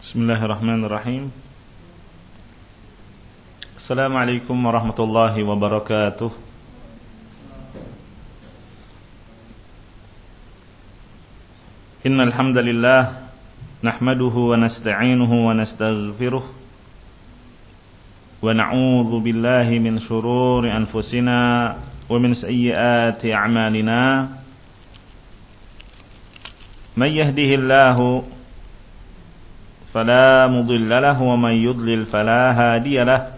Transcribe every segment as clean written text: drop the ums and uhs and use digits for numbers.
Bismillahirrahmanirrahim. Assalamualaikum warahmatullahi wabarakatuh. Innal hamdalillah nahmaduhu wa nasta'inuhu wa nastaghfiruh wa na'udzu billahi min shururi anfusina wa min sayyiati a'malina. May yahdihillahu فلا مضل له ومن يضلل فلا هادي له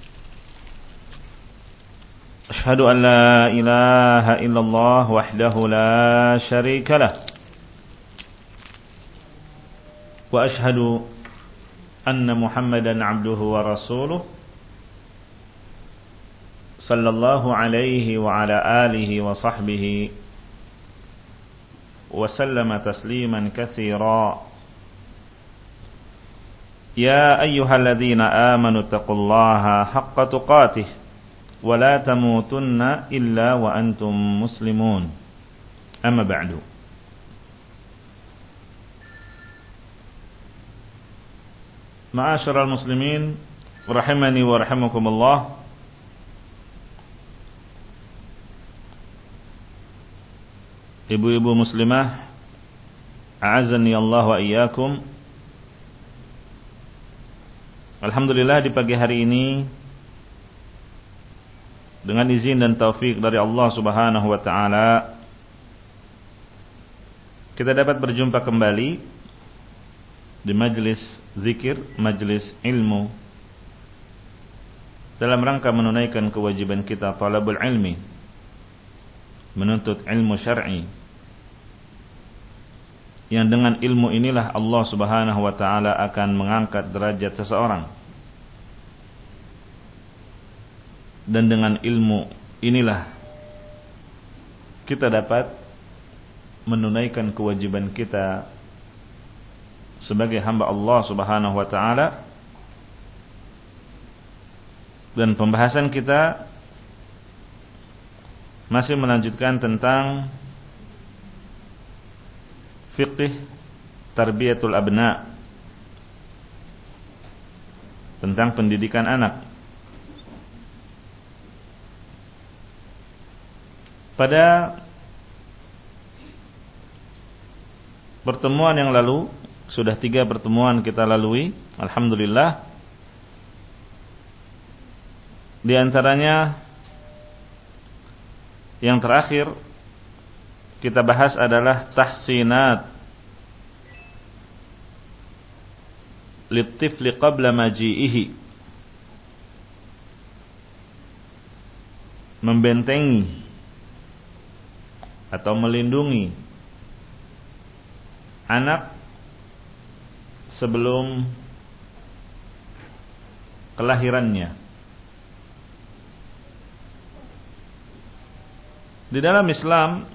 أشهد أن لا إله إلا الله وحده لا شريك له وأشهد أن محمدا عبده ورسوله صلى الله عليه وعلى آله وصحبه وسلم تسليما كثيرا. يا أيها الذين آمنوا اتقوا الله حق تقاته ولا تموتن إلا وأنتم مسلمون. أما بعد. Ma'asyiral muslimin rahimani wa rahimakumullah. Ibu-ibu muslimah, a'azzani Allah wa iyyakum. Alhamdulillah di pagi hari ini dengan izin dan taufik dari Allah Subhanahu wa taala kita dapat berjumpa kembali di majelis zikir, majelis ilmu dalam rangka menunaikan kewajiban kita talabul ilmi, menuntut ilmu syar'i, yang dengan ilmu inilah Allah Subhanahu wa taala akan mengangkat derajat seseorang. Dan dengan ilmu inilah kita dapat menunaikan kewajiban kita sebagai hamba Allah Subhanahu wa taala. Dan pembahasan kita masih melanjutkan tentang fiqh tarbiyatul abna, tentang pendidikan anak. Pada pertemuan yang lalu, sudah 3 pertemuan kita lalui, alhamdulillah. Di antaranya yang terakhir kita bahas adalah tahsinat litifli qabla maji'ihi, membentengi atau melindungi anak sebelum kelahirannya. Di dalam Islam,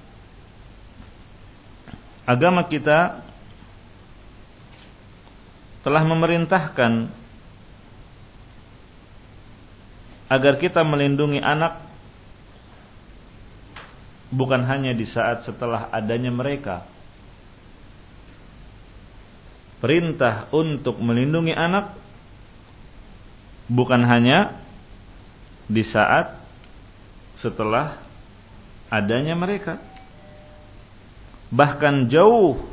agama kita telah memerintahkan agar kita melindungi anak bukan hanya di saat setelah adanya mereka. Perintah untuk melindungi anak bukan hanya di saat setelah adanya mereka, bahkan jauh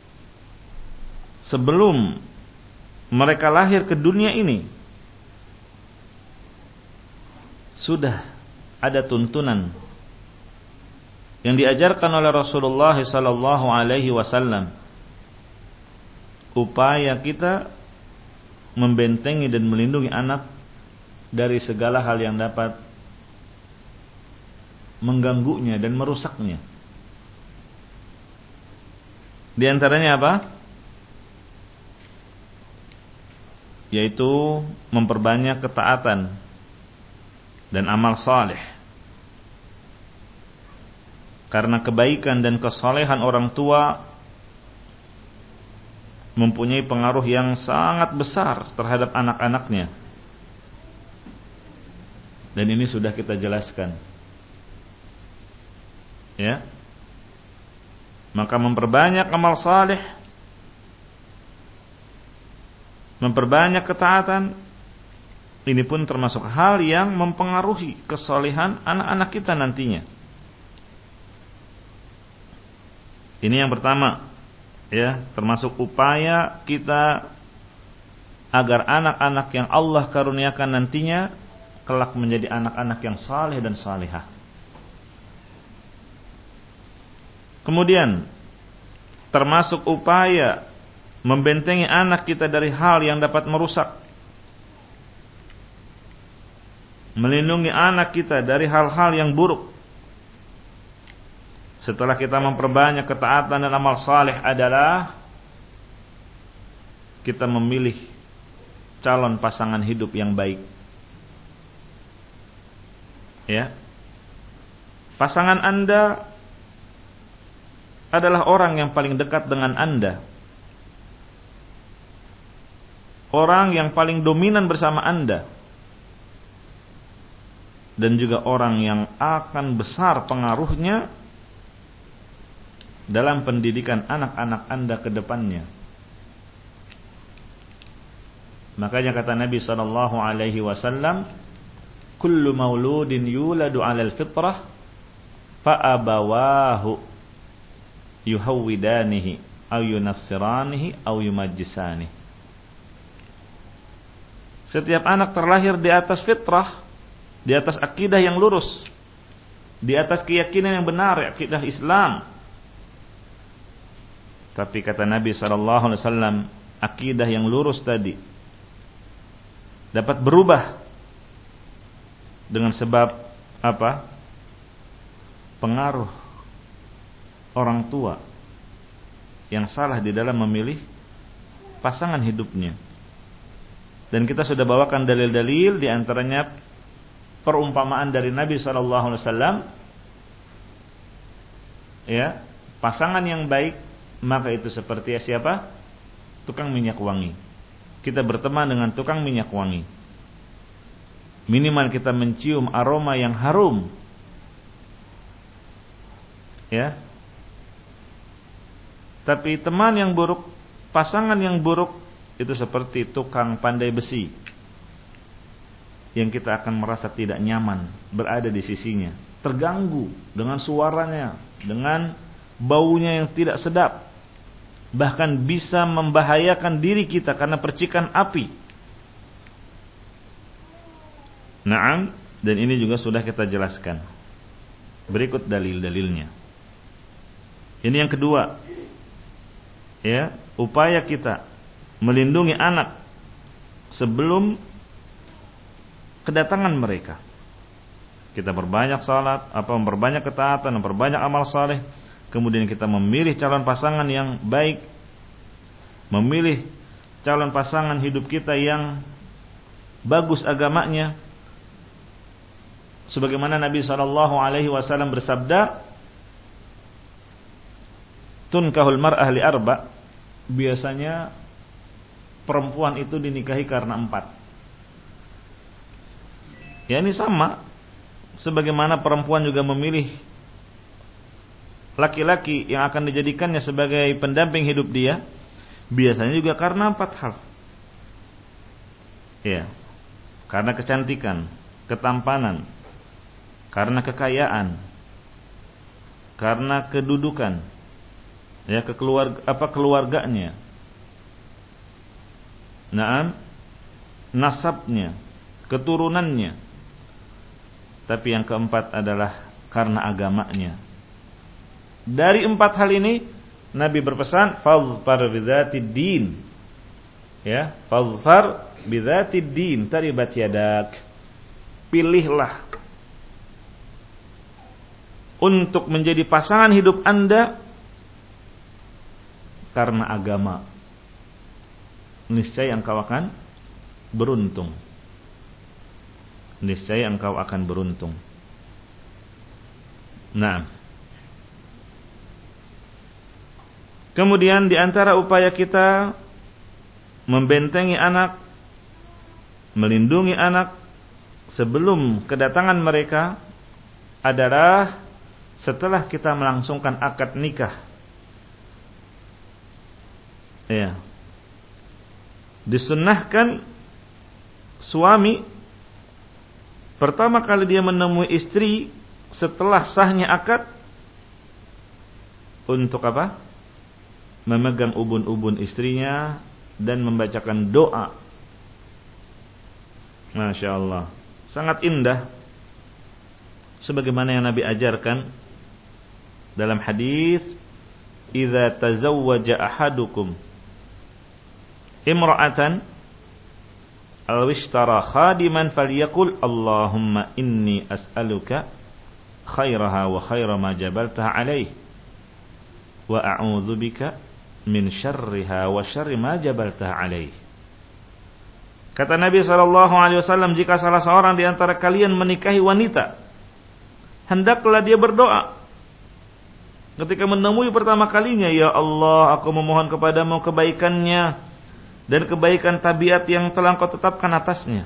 sebelum mereka lahir ke dunia ini sudah ada tuntunan yang diajarkan oleh Rasulullah sallallahu alaihi wasallam, upaya kita membentengi dan melindungi anak dari segala hal yang dapat mengganggunya dan merusaknya. Di antaranya apa? Yaitu memperbanyak ketaatan dan amal saleh. Karena kebaikan dan kesalehan orang tua mempunyai pengaruh yang sangat besar terhadap anak-anaknya. Dan ini sudah kita jelaskan. Ya. Maka memperbanyak amal saleh memperbanyak ketaatan, ini pun termasuk hal yang mempengaruhi kesolehan anak-anak kita nantinya. Ini yang pertama, ya, termasuk upaya kita agar anak-anak yang Allah karuniakan nantinya kelak menjadi anak-anak yang saleh dan salihah. Kemudian termasuk upaya membentengi anak kita dari hal yang dapat merusak, melindungi anak kita dari hal-hal yang buruk. Setelah kita memperbanyak ketaatan dan amal saleh adalah kita memilih calon pasangan hidup yang baik. Ya. Pasangan Anda adalah orang yang paling dekat dengan Anda. Orang yang paling dominan bersama Anda. Dan juga orang yang akan besar pengaruhnya dalam pendidikan anak-anak Anda ke depannya. Makanya kata Nabi SAW, kullu mauludin yuladu 'alal fitrah fa abawahu yuhawwidanihi aw yunassiranihi aw yumajjisanihi. Setiap anak terlahir di atas fitrah, di atas akidah yang lurus, di atas keyakinan yang benar, akidah Islam. Tapi kata Nabi SAW, akidah yang lurus tadi dapat berubah dengan sebab apa? Pengaruh orang tua yang salah di dalam memilih pasangan hidupnya. Dan kita sudah bawakan dalil-dalil, di antaranya perumpamaan dari Nabi SAW. Ya, pasangan yang baik maka itu seperti siapa? Tukang minyak wangi. Kita berteman dengan tukang minyak wangi. Minimal kita mencium aroma yang harum. Ya. Tapi teman yang buruk, pasangan yang buruk, itu seperti tukang pandai besi yang kita akan merasa tidak nyaman berada di sisinya, terganggu dengan suaranya, dengan baunya yang tidak sedap, bahkan bisa membahayakan diri kita karena percikan api. Naam, dan ini juga sudah kita jelaskan. Berikut dalil-dalilnya. Ini yang kedua, ya, upaya kita melindungi anak sebelum kedatangan mereka. Kita berbanyak salat, memperbanyak ketaatan, memperbanyak amal saleh, kemudian kita memilih calon pasangan yang baik, memilih calon pasangan hidup kita yang bagus agamanya. Sebagaimana Nabi SAW bersabda, tunkahul mar'ah li arba', biasanya perempuan itu dinikahi karena 4. Ya, ini sama sebagaimana perempuan juga memilih laki-laki yang akan dijadikannya sebagai pendamping hidup dia, biasanya juga karena 4 hal. Ya, karena kecantikan, ketampanan, karena kekayaan, karena kedudukan, ya, keluarganya, naam, nasabnya, keturunannya. Tapi yang keempat adalah karena agamanya. Dari 4 hal ini Nabi berpesan, fadhfar bidzatid din. Ya, fadhfar bidzatid din, taribat yadak. Pilihlah untuk menjadi pasangan hidup Anda karena agama. Niscaya engkau akan beruntung. Niscaya engkau akan beruntung. Nah, kemudian di antara upaya kita membentengi anak, melindungi anak sebelum kedatangan mereka adalah setelah kita melangsungkan akad nikah. Ya. Disunnahkan suami pertama kali dia menemui istri setelah sahnya akad untuk apa? Memegang ubun-ubun istrinya dan membacakan doa. Masya Allah, sangat indah sebagaimana yang Nabi ajarkan dalam hadis, "Idza tazawwaja ahadukum imra'atan aw ishtara khadiman falyaqul Allahumma inni as'aluka khairaha wa khaira ma jabaltaha alaih wa a'udzu bika min syarriha wa syarri ma jabaltaha alaih." Kata Nabi SAW, jika salah seorang di antara kalian menikahi wanita, hendaklah dia berdoa ketika menemui pertama kalinya, "Ya Allah, aku memohon kepadamu kebaikannya dan kebaikan tabiat yang telah Engkau tetapkan atasnya."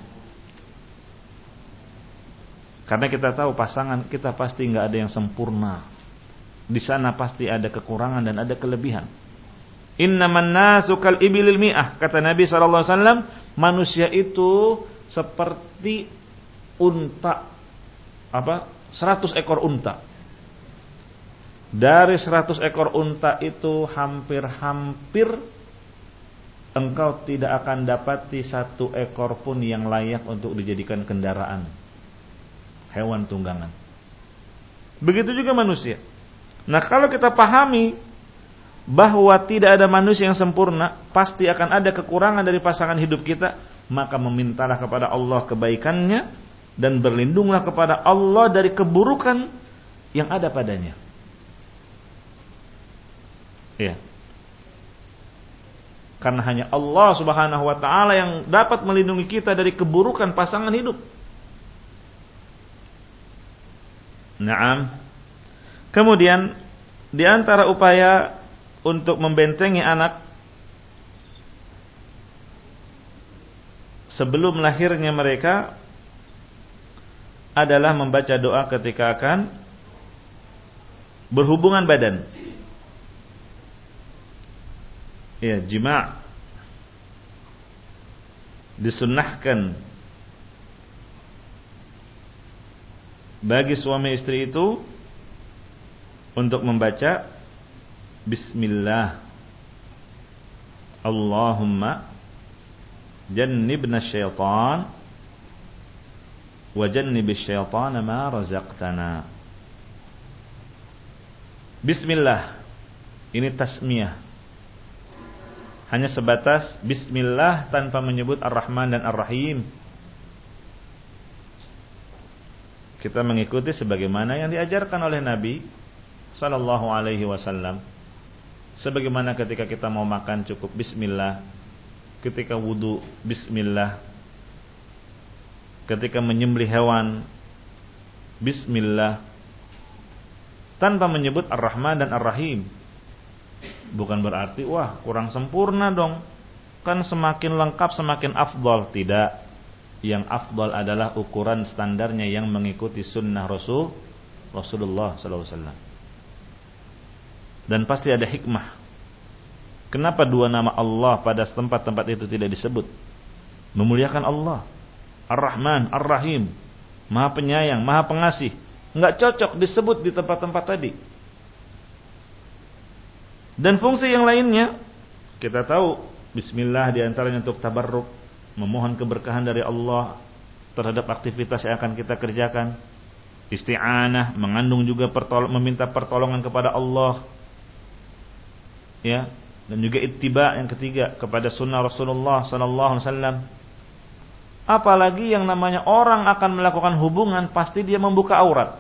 Karena kita tahu pasangan kita pasti nggak ada yang sempurna. Di sana pasti ada kekurangan dan ada kelebihan. Innaman nasu kal ibilil mi'ah, kata Nabi SAW, manusia itu seperti unta, 100 ekor unta. Dari 100 ekor unta itu hampir-hampir engkau tidak akan dapati satu ekor pun yang layak untuk dijadikan kendaraan, hewan tunggangan. Begitu juga manusia. Nah, kalau kita pahami bahwa tidak ada manusia yang sempurna, pasti akan ada kekurangan dari pasangan hidup kita, maka memintalah kepada Allah kebaikannya dan berlindunglah kepada Allah dari keburukan yang ada padanya. Ya. Karena hanya Allah Subhanahu wa ta'ala yang dapat melindungi kita dari keburukan pasangan hidup. Naam. Kemudian di antara upaya untuk membentengi anak sebelum lahirnya mereka adalah membaca doa ketika akan berhubungan badan. Ya, jima' disunnahkan bagi suami istri itu untuk membaca Bismillah, Allahumma jannibna syaitan wa jannibish syaitana ma razaqtana. Bismillah, ini tasmiyah, hanya sebatas Bismillah tanpa menyebut Ar-Rahman dan Ar-Rahim. Kita mengikuti sebagaimana yang diajarkan oleh Nabi Sallallahu Alaihi Wasallam. Sebagaimana ketika kita mau makan cukup Bismillah, ketika wudu Bismillah, ketika menyembelih hewan Bismillah, tanpa menyebut Ar-Rahman dan Ar-Rahim. Bukan berarti wah kurang sempurna dong, kan semakin lengkap semakin afdal. Tidak. Yang afdal adalah ukuran standarnya yang mengikuti sunnah Rasulullah SAW. Dan pasti ada hikmah. Kenapa dua nama Allah pada tempat-tempat itu tidak disebut? Memuliakan Allah, Ar-Rahman, Ar-Rahim, Maha Penyayang, Maha Pengasih. Enggak cocok disebut di tempat-tempat tadi. Dan fungsi yang lainnya, kita tahu Bismillah diantaranya untuk tabarruk, memohon keberkahan dari Allah terhadap aktivitas yang akan kita kerjakan. Isti'anah mengandung juga meminta pertolongan kepada Allah. Ya, dan juga ittiba yang ketiga kepada sunnah Rasulullah sallallahu alaihi wasallam. Apalagi yang namanya orang akan melakukan hubungan, pasti dia membuka aurat.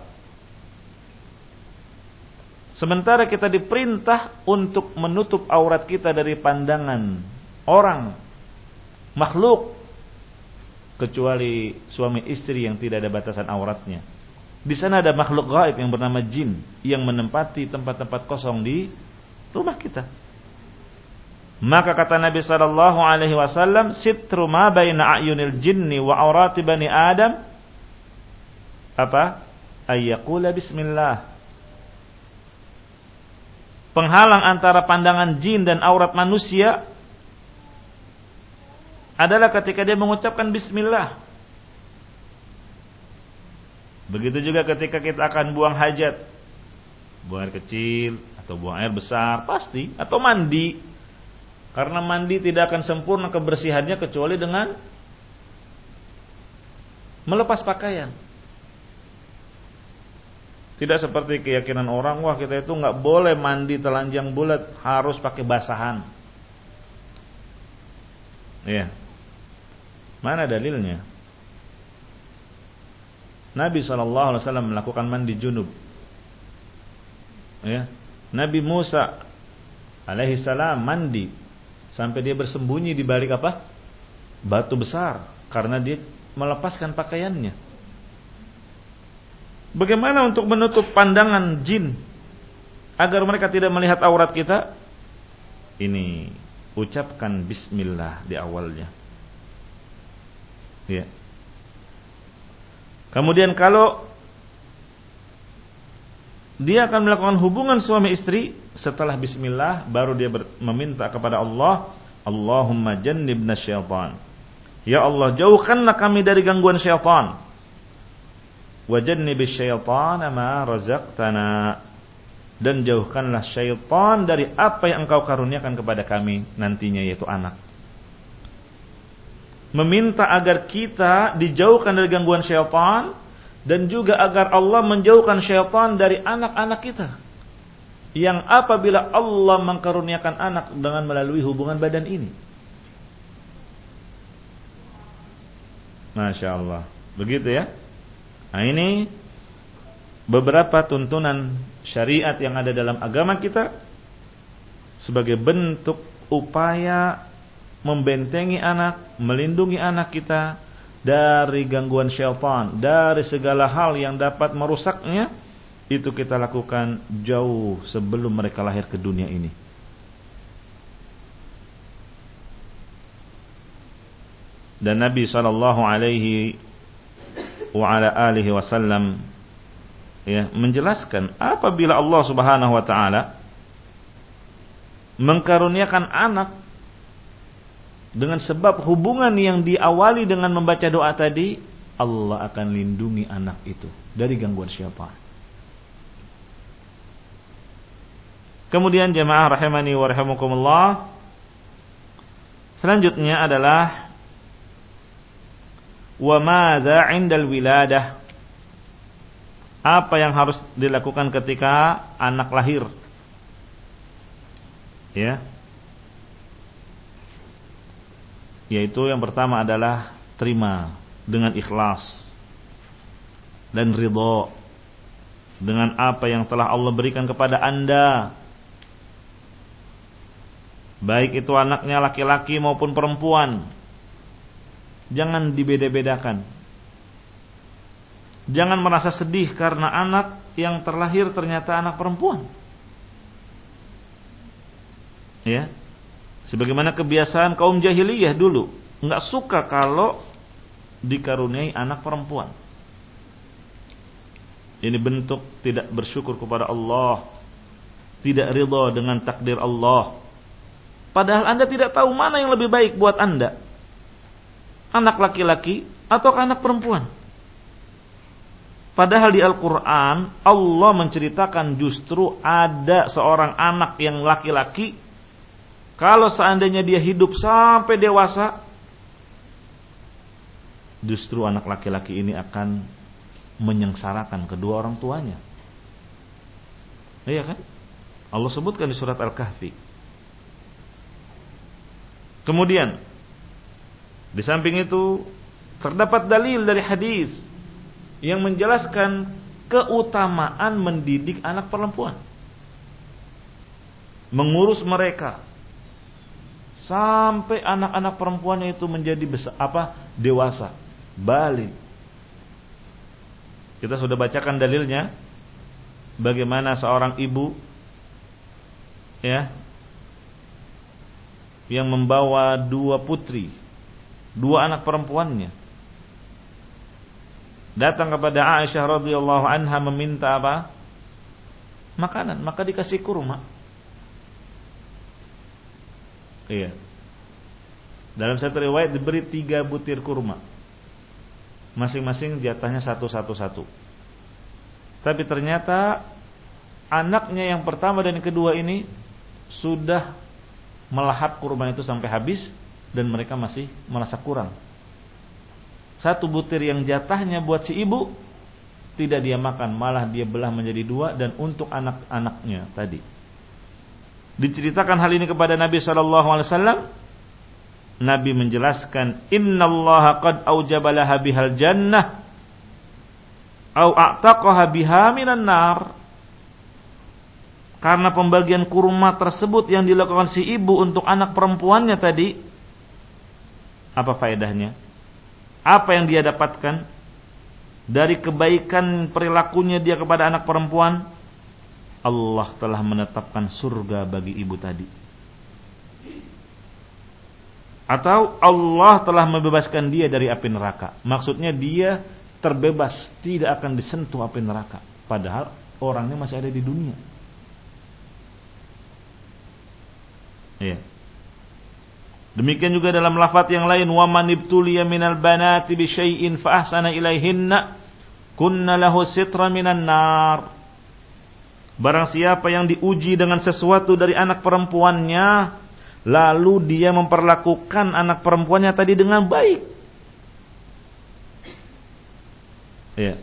Sementara kita diperintah untuk menutup aurat kita dari pandangan orang, makhluk, kecuali suami istri yang tidak ada batasan auratnya. Di sana ada makhluk gaib yang bernama jin yang menempati tempat-tempat kosong di rumah kita. Maka kata Nabi sallallahu alaihi wasallam, sitru ma baina a'yunil jinni wa aurati bani Adam ayyaqula bismillah. Penghalang antara pandangan jin dan aurat manusia adalah ketika dia mengucapkan bismillah. Begitu juga ketika kita akan buang hajat, buang air kecil atau buang air besar, pasti, atau mandi. Karena mandi tidak akan sempurna kebersihannya kecuali dengan melepas pakaian. Tidak seperti keyakinan orang, wah kita itu nggak boleh mandi telanjang bulat, harus pakai basahan. Iya. Mana dalilnya? Nabi SAW melakukan mandi junub. Ya. Nabi Musa alaihi salam mandi sampai dia bersembunyi di balik apa? Batu besar, karena dia melepaskan pakaiannya. Bagaimana untuk menutup pandangan jin agar mereka tidak melihat aurat kita? Ini, ucapkan bismillah di awalnya. Ya. Kemudian kalau dia akan melakukan hubungan suami istri, setelah bismillah baru dia meminta kepada Allah, Allahumma jannibna syaitan. Ya Allah, jauhkanlah kami dari gangguan syaitan. Wa jannibis syaitana ma razaqtana. Dan jauhkanlah syaitan dari apa yang Engkau karuniakan kepada kami nantinya, yaitu anak. Meminta agar kita dijauhkan dari gangguan syaitan, dan juga agar Allah menjauhkan syaitan dari anak-anak kita, yang apabila Allah mengkaruniakan anak dengan melalui hubungan badan ini. Masya Allah. Begitu ya. Nah, ini beberapa tuntunan syariat yang ada dalam agama kita sebagai bentuk upaya membentengi anak, melindungi anak kita dari gangguan syaitan, dari segala hal yang dapat merusaknya. Itu kita lakukan jauh sebelum mereka lahir ke dunia ini. Dan Nabi SAW ya, menjelaskan apabila Allah Subhanahu wa taala mengkaruniakan anak dengan sebab hubungan yang diawali dengan membaca doa tadi, Allah akan lindungi anak itu dari gangguan syaitan. Kemudian jemaah rahimani wa rahimakumullah, selanjutnya adalah wa madza 'indal wiladah. Apa yang harus dilakukan ketika anak lahir? Ya. Yaitu yang pertama adalah terima dengan ikhlas dan ridha dengan apa yang telah Allah berikan kepada Anda. Baik itu anaknya laki-laki maupun perempuan. Jangan dibeda-bedakan. Jangan merasa sedih karena anak yang terlahir ternyata anak perempuan. Ya. Sebagaimana kebiasaan kaum jahiliyah dulu, enggak suka kalau dikaruniai anak perempuan. Ini bentuk tidak bersyukur kepada Allah, tidak ridha dengan takdir Allah. Padahal Anda tidak tahu mana yang lebih baik buat Anda, anak laki-laki atau anak perempuan. Padahal di Al-Quran Allah menceritakan justru ada seorang anak yang laki-laki, kalau seandainya dia hidup sampai dewasa, justru anak laki-laki ini akan menyengsarakan kedua orang tuanya. Iya kan? Allah sebutkan di surat Al-Kahfi. Kemudian di samping itu terdapat dalil dari hadis yang menjelaskan keutamaan mendidik anak perempuan, mengurus mereka sampai anak-anak perempuannya itu menjadi dewasa, balik. Kita sudah bacakan dalilnya, bagaimana seorang ibu ya yang membawa dua putri, dua anak perempuannya, datang kepada Aisyah radhiyallahu anha meminta apa? Makanan, maka dikasih kurma. Iya. Dalam satu riwayat diberi 3 butir kurma. Masing-masing jatahnya satu. Tapi ternyata anaknya yang pertama dan yang kedua ini sudah melahap kurma itu sampai habis dan mereka masih merasa kurang. 1 butir yang jatahnya buat si ibu tidak dia makan, malah dia belah menjadi 2 dan untuk anak-anaknya tadi. Diceritakan hal ini kepada Nabi SAW. Nabi menjelaskan, innallaha qad aujaba laha bihal jannah au a'taqaha biha minan nar. Karena pembagian kurma tersebut yang dilakukan si ibu untuk anak perempuannya tadi, apa faedahnya? Apa yang dia dapatkan dari kebaikan perilakunya dia kepada anak perempuan? Allah telah menetapkan surga bagi ibu tadi. Atau Allah telah membebaskan dia dari api neraka. Maksudnya dia terbebas, tidak akan disentuh api neraka. Padahal orangnya masih ada di dunia. Ya. Demikian juga dalam lafaz yang lain, wa man ibtuliya minal banati bi syai'in fa ahsana ilaihinna kunna lahu sitran minan nar. Barang siapa yang diuji dengan sesuatu dari anak perempuannya, lalu dia memperlakukan anak perempuannya tadi dengan baik. Ya.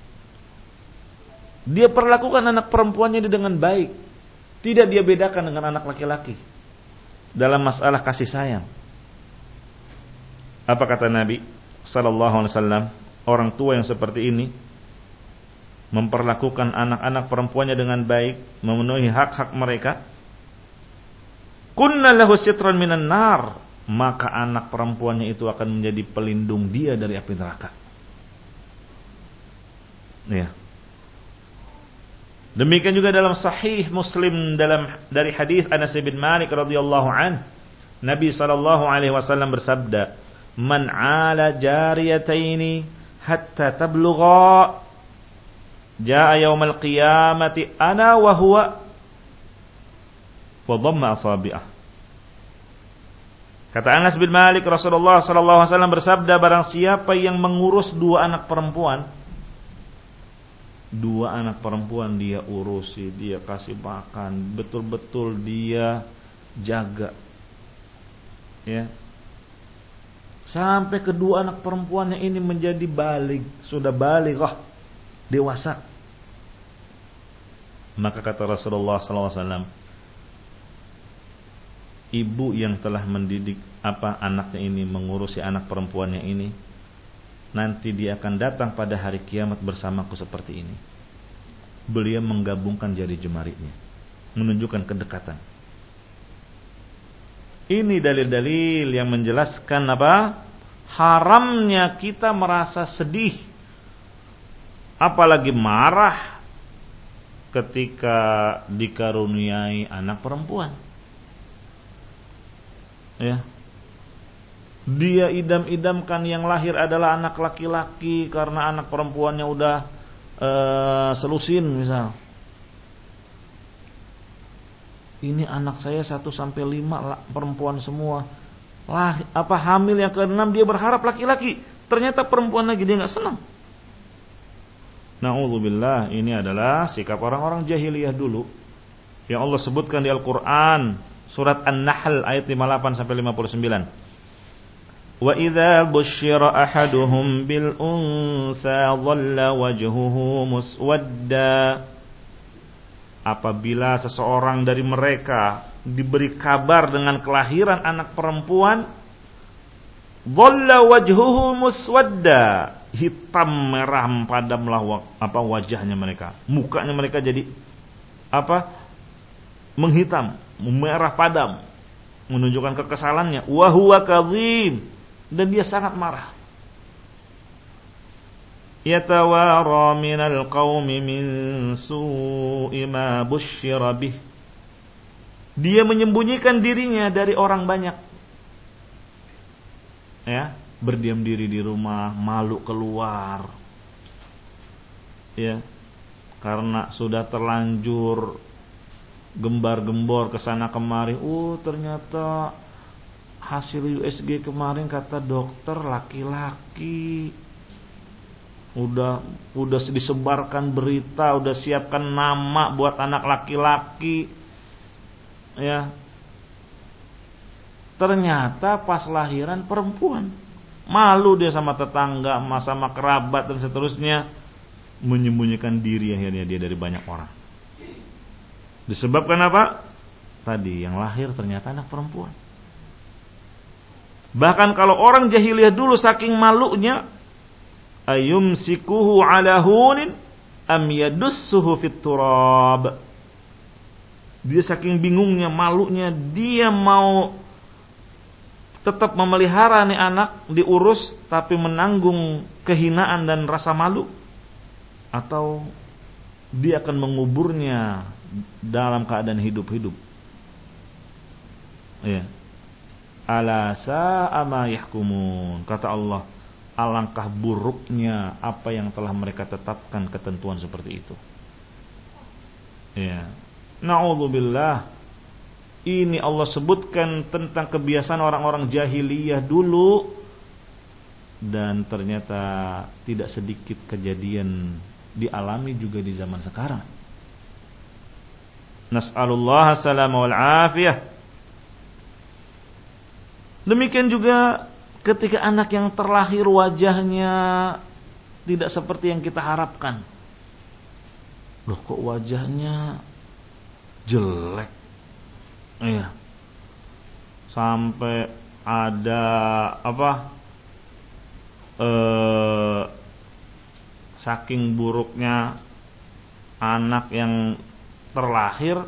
Dia perlakukan anak perempuannya dengan baik. Tidak dia bedakan dengan anak laki-laki dalam masalah kasih sayang. Apa kata Nabi sallallahu alaihi wasallam? Orang tua yang seperti ini memperlakukan anak-anak perempuannya dengan baik, memenuhi hak-hak mereka. Kunna lahu sitran minan nar, maka anak perempuannya itu akan menjadi pelindung dia dari api neraka. Ya. Demikian juga dalam Sahih Muslim dari hadis Anas bin Malik radhiyallahu an, Nabi sallallahu alaihi wasallam bersabda, "Man 'ala jariyataini hatta tablugha jaa yaumal qiyamati ana wa huwa wa dhamma asabi'ah." Kata Anas bin Malik, Rasulullah sallallahu alaihi wasallam bersabda, barang siapa yang mengurus 2 anak perempuan, 2 anak perempuan dia urusi, dia kasih makan, betul-betul dia jaga, ya, sampai kedua anak perempuannya ini menjadi baligh, sudah balighah, dewasa. Maka kata Rasulullah SAW, ibu yang telah mendidik anaknya ini, mengurusi anak perempuannya ini, nanti dia akan datang pada hari kiamat bersamaku seperti ini. Beliau menggabungkan jari jemarinya, menunjukkan kedekatan. Ini dalil-dalil yang menjelaskan apa? Haramnya kita merasa sedih, apalagi marah ketika dikaruniai anak perempuan. Ya. Dia idam-idamkan yang lahir adalah anak laki-laki karena anak perempuannya udah selusin misal. Ini anak saya 1-5 perempuan semua. Hamil yang ke-6 dia berharap laki-laki, ternyata perempuan lagi, dia enggak senang. Na'udzubillah, ini adalah sikap orang-orang jahiliyah dulu yang Allah sebutkan di Al-Qur'an, surat An-Nahl ayat 58 sampai 59. Wa idza busyira ahaduhum bil unsa dhalla wajhuhu muswadda. Apabila seseorang dari mereka diberi kabar dengan kelahiran anak perempuan, dhalla wajhuhu muswadda, hitam merah padamlah wajahnya mereka, mukanya mereka jadi menghitam, merah padam, menunjukkan kekesalannya. Wa huwa kadhim, dan dia sangat marah. Yatawara minal qaumi min su'i ma busyira bih. Dia menyembunyikan dirinya dari orang banyak. Ya, berdiam diri di rumah, malu keluar. Ya. Karena sudah terlanjur gembar-gembor kesana kemari. Ternyata hasil USG kemarin kata dokter laki-laki. Udah disebarkan berita, udah siapkan nama buat anak laki-laki. Ya. Ternyata pas lahiran perempuan. Malu dia sama tetangga, sama kerabat dan seterusnya, menyembunyikan diri akhirnya dia dari banyak orang. Disebabkan apa? Tadi yang lahir ternyata anak perempuan. Bahkan kalau orang jahiliyah dulu saking malunya, ayumsikuhu ala hunin am yadussuhu fit turab. Dia saking bingungnya, malunya, dia mau tetap memelihara nih anak, diurus tapi menanggung kehinaan dan rasa malu, atau dia akan menguburnya dalam keadaan hidup-hidup. Ya. Ala sa'a ma yahkumun. Kata Allah, alangkah buruknya apa yang telah mereka tetapkan ketentuan seperti itu. Ya. Na'udzubillah. Ini Allah sebutkan tentang kebiasaan orang-orang jahiliyah dulu, dan ternyata tidak sedikit kejadian dialami juga di zaman sekarang. Nas'alullah salamah wal afiyah. Demikian juga ketika anak yang terlahir wajahnya tidak seperti yang kita harapkan. Loh, kok wajahnya jelek? Iya. Sampai ada saking buruknya anak yang terlahir,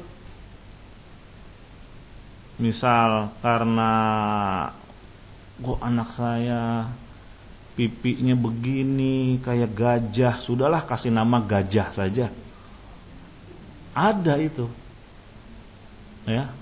misal karena kok anak saya pipinya begini kayak gajah, sudahlah kasih nama gajah saja. Ada itu. Ya.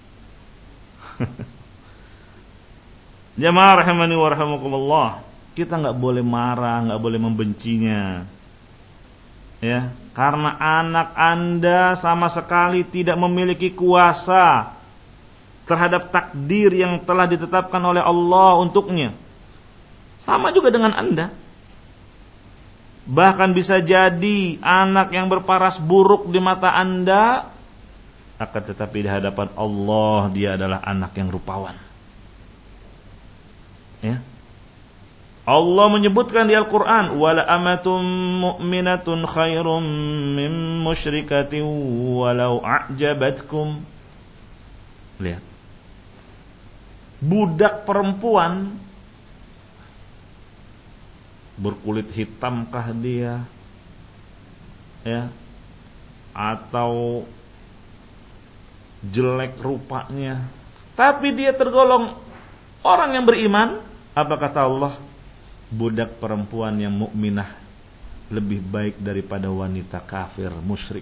Jamaah rahimani wa rahimakumullah, kita enggak boleh marah, enggak boleh membencinya. Ya, karena anak Anda sama sekali tidak memiliki kuasa terhadap takdir yang telah ditetapkan oleh Allah untuknya. Sama juga dengan Anda. Bahkan bisa jadi anak yang berparas buruk di mata Anda, akan tetapi di hadapan Allah dia adalah anak yang rupawan. Ya. Allah menyebutkan di Al-Quran, wala amatum mu'minatun khairum min musyrikatin walau a'jabatkum. Lihat. Budak perempuan, berkulit hitamkah dia, ya, atau jelek rupanya, tapi dia tergolong orang yang beriman, apa kata Allah? Budak perempuan yang mukminah lebih baik daripada wanita kafir musyrik.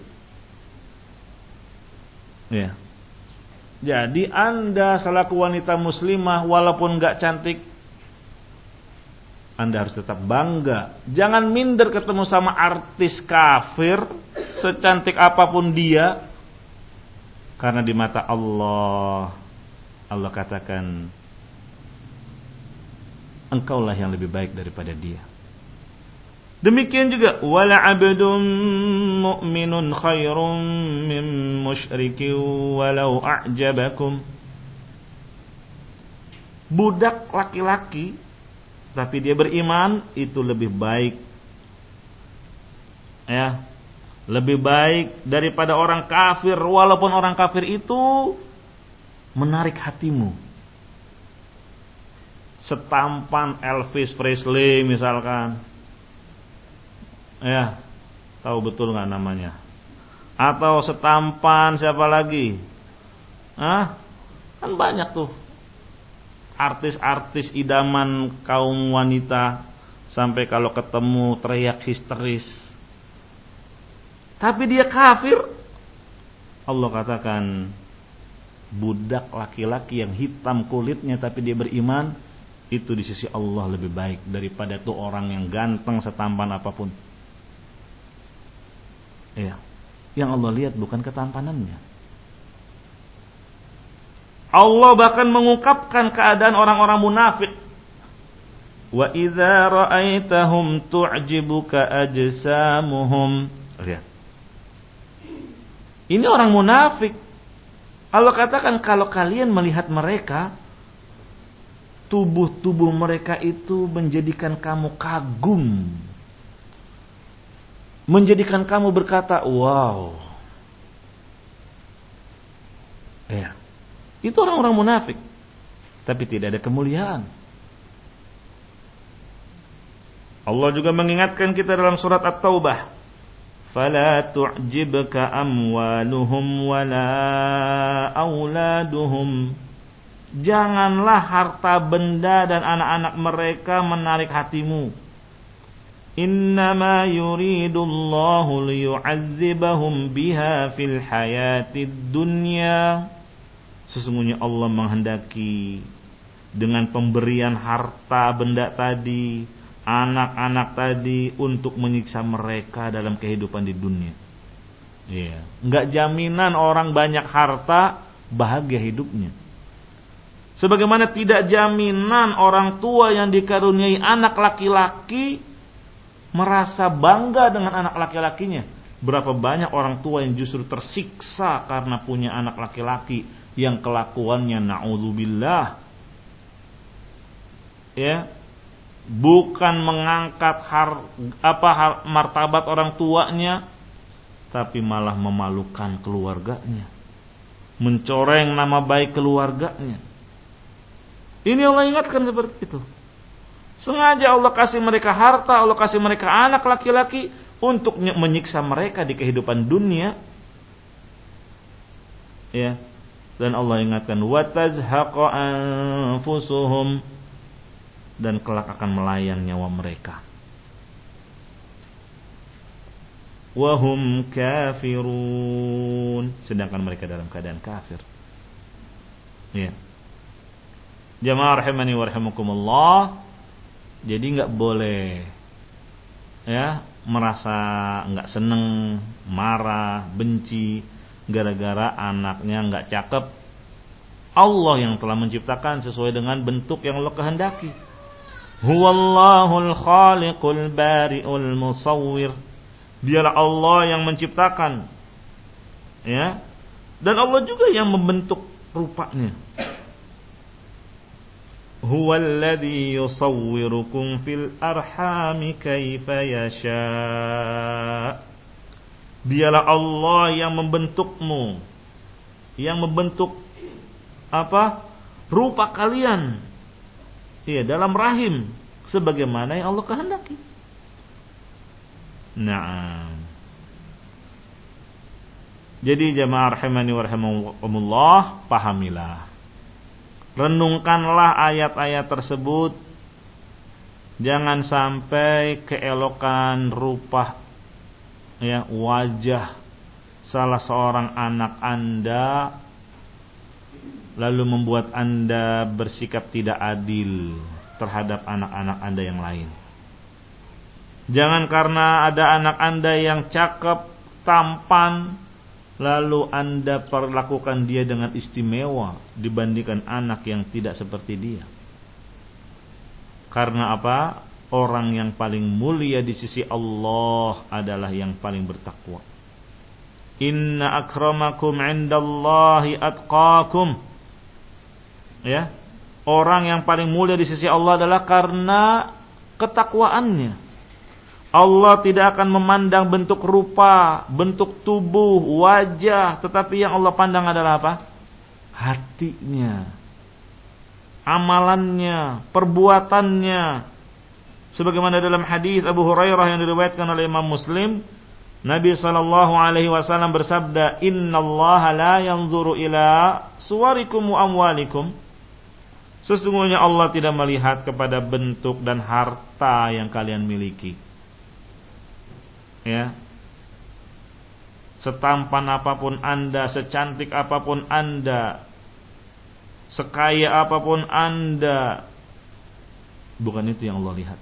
Ya. Jadi Anda selaku wanita muslimah, walaupun gak cantik, Anda harus tetap bangga. Jangan minder ketemu sama artis kafir, secantik apapun dia, karena di mata Allah, Allah katakan engkaulah yang lebih baik daripada dia. Demikian juga wala 'abdun mu'minun khairum min musyrikin walau a'jabakum. Budak laki-laki tapi dia beriman itu lebih baik. Ya. Lebih baik daripada orang kafir, walaupun orang kafir itu menarik hatimu. Setampan Elvis Presley misalkan. Ya, tahu betul nggak namanya? Atau setampan siapa lagi? Kan banyak tuh artis-artis idaman kaum wanita, sampai kalau ketemu teriak histeris. Tapi dia kafir. Allah katakan budak laki-laki yang hitam kulitnya tapi dia beriman, itu di sisi Allah lebih baik daripada tuh orang yang ganteng setampan apapun. Ya. Yang Allah lihat bukan ketampanannya. Allah bahkan mengungkapkan keadaan orang-orang munafik. Wa idza ra'aitahum tu'jibuka ajsamuhum. Lihat. Ini orang munafik. Allah katakan kalau kalian melihat mereka, tubuh-tubuh mereka itu menjadikan kamu kagum. Menjadikan kamu berkata, wow. Ya. Itu orang-orang munafik. Tapi tidak ada kemuliaan. Allah juga mengingatkan kita dalam surat At-Taubah. Fala tu'jibka amwaluhum wala auladuhum. Janganlah harta benda dan anak-anak mereka menarik hatimu. Innama yuridullahu liyu'adzibahum biha fil hayatid dunya. Sesungguhnya Allah menghendaki dengan pemberian harta benda tadi, anak-anak tadi, untuk menyiksa mereka dalam kehidupan di dunia. Iya, enggak jaminan orang banyak harta bahagia hidupnya. Sebagaimana tidak jaminan orang tua yang dikaruniai anak laki-laki merasa bangga dengan anak laki-lakinya. Berapa banyak orang tua yang justru tersiksa karena punya anak laki-laki yang kelakuannya na'udzubillah. Ya, bukan mengangkat martabat orang tuanya, tapi malah memalukan keluarganya, mencoreng nama baik keluarganya. Ini Allah ingatkan seperti itu. Sengaja Allah kasih mereka harta, Allah kasih mereka anak laki-laki untuk menyiksa mereka di kehidupan dunia. Ya. Dan Allah ingatkan watazhaqa anfusuhum, dan kelak akan melayang nyawa mereka. Wahum kafirun, sedangkan mereka dalam keadaan kafir. Ya. Jamaah rahimani wa rahimakumullah. Jadi enggak boleh ya merasa enggak seneng, marah, benci gara-gara anaknya enggak cakep. Allah yang telah menciptakan sesuai dengan bentuk yang Allah kehendaki. Huwallahul khaliqul bari'ul musawwir. Dialah Allah yang menciptakan. Ya. Dan Allah juga yang membentuk rupanya. Huwallazi yusawwirukum fil arhami kaifa yasha. Dialah Allah yang membentukmu, yang membentuk rupa kalian, iya, dalam rahim sebagaimana yang Allah kehendaki. Naam. Jadi jamaah rahimani wa rahimakumullah, pahamilah, renungkanlah ayat-ayat tersebut. Jangan sampai keelokan rupa, ya, wajah salah seorang anak Anda lalu membuat Anda bersikap tidak adil terhadap anak-anak Anda yang lain. Jangan karena ada anak Anda yang cakep, tampan, lalu Anda perlakukan dia dengan istimewa dibandingkan anak yang tidak seperti dia. Karena apa? Orang yang paling mulia di sisi Allah adalah yang paling bertakwa. Inna akramakum indallahi atqakum. Ya, orang yang paling mulia di sisi Allah adalah karena ketakwaannya. Allah tidak akan memandang bentuk rupa, bentuk tubuh, wajah, tetapi yang Allah pandang adalah apa? Hatinya, amalannya, perbuatannya. Sebagaimana dalam hadis Abu Hurairah yang diriwayatkan oleh Imam Muslim, Nabi SAW bersabda, Innallaha la yanzuru ila suwarikum wa amwalikum. Sesungguhnya Allah tidak melihat kepada bentuk dan harta yang kalian miliki. Ya, setampan apapun Anda, secantik apapun Anda, sekaya apapun Anda, bukan itu yang Allah lihat.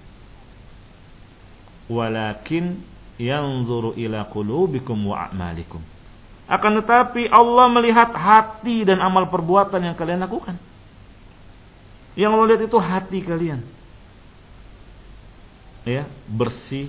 Walakin yanzuru ila qulubikum wa a'malikum. Akan tetapi Allah melihat hati dan amal perbuatan yang kalian lakukan. Yang Allah lihat itu hati kalian. Ya, bersih,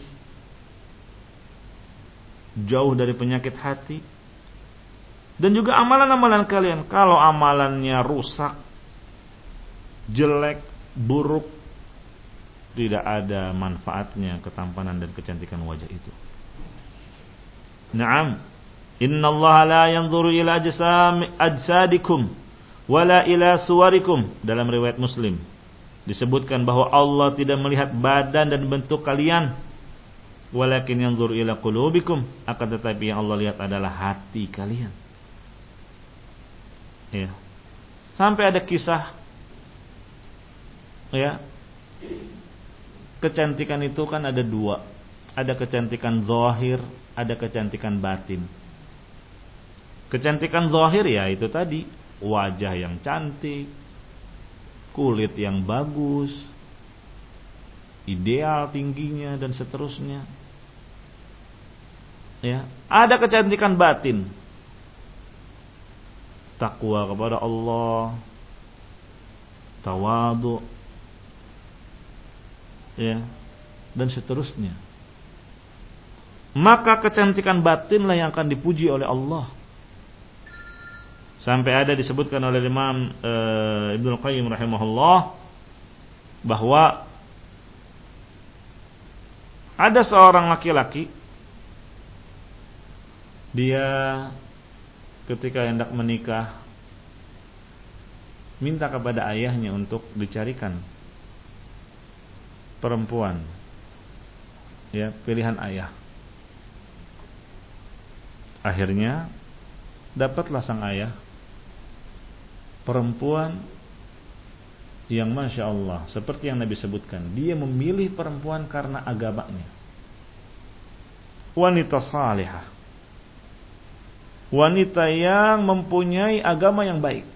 jauh dari penyakit hati. Dan juga amalan-amalan kalian. Kalau amalannya rusak, jelek, buruk, tidak ada manfaatnya ketampanan dan kecantikan wajah itu. Naam, innallaha la yanzuru ila ajsadikum wala ila suwarikum. Dalam riwayat Muslim disebutkan bahwa Allah tidak melihat badan dan bentuk kalian, walakin yanzuru ila qulubikum, akan tetapi yang Allah lihat adalah hati kalian. Ya. Sampai ada kisah, ya, kecantikan itu kan ada dua. Ada kecantikan zahir, ada kecantikan batin. Kecantikan zahir ya itu tadi, wajah yang cantik, kulit yang bagus, ideal tingginya dan seterusnya. Ya, ada kecantikan batin. Takwa kepada Allah, tawadhu, ya, dan seterusnya. Maka kecantikan batinlah yang akan dipuji oleh Allah. Sampai ada disebutkan oleh Imam Ibnu Qayyim rahimahullah bahwa ada seorang laki-laki, dia ketika hendak menikah minta kepada ayahnya untuk dicarikan perempuan, ya, pilihan ayah. Akhirnya dapatlah sang ayah perempuan yang Masya Allah, seperti yang Nabi sebutkan, dia memilih perempuan karena agamanya. Wanita salihah, wanita yang mempunyai agama yang baik.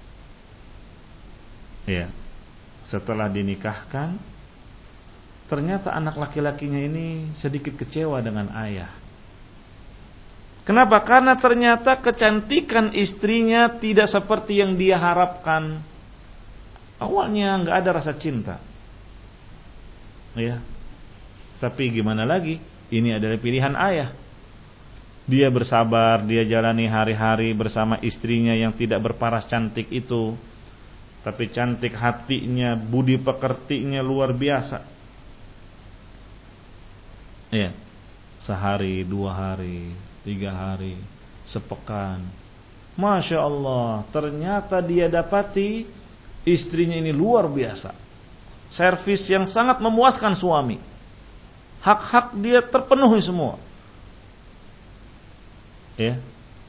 Ya, setelah dinikahkan, ternyata anak laki-lakinya ini sedikit kecewa dengan ayah. Kenapa? Karena ternyata kecantikan istrinya tidak seperti yang dia harapkan. Awalnya nggak ada rasa cinta, ya. Tapi gimana lagi? Ini adalah pilihan ayah. Dia bersabar, dia jalani hari-hari bersama istrinya yang tidak berparas cantik itu, tapi cantik hatinya, budi pekertinya luar biasa. Ya, sehari, 2 hari, 3 hari, sepekan, Masya Allah, ternyata dia dapati istrinya ini luar biasa. Servis yang sangat memuaskan suami. Hak-hak dia terpenuhi semua. Ya.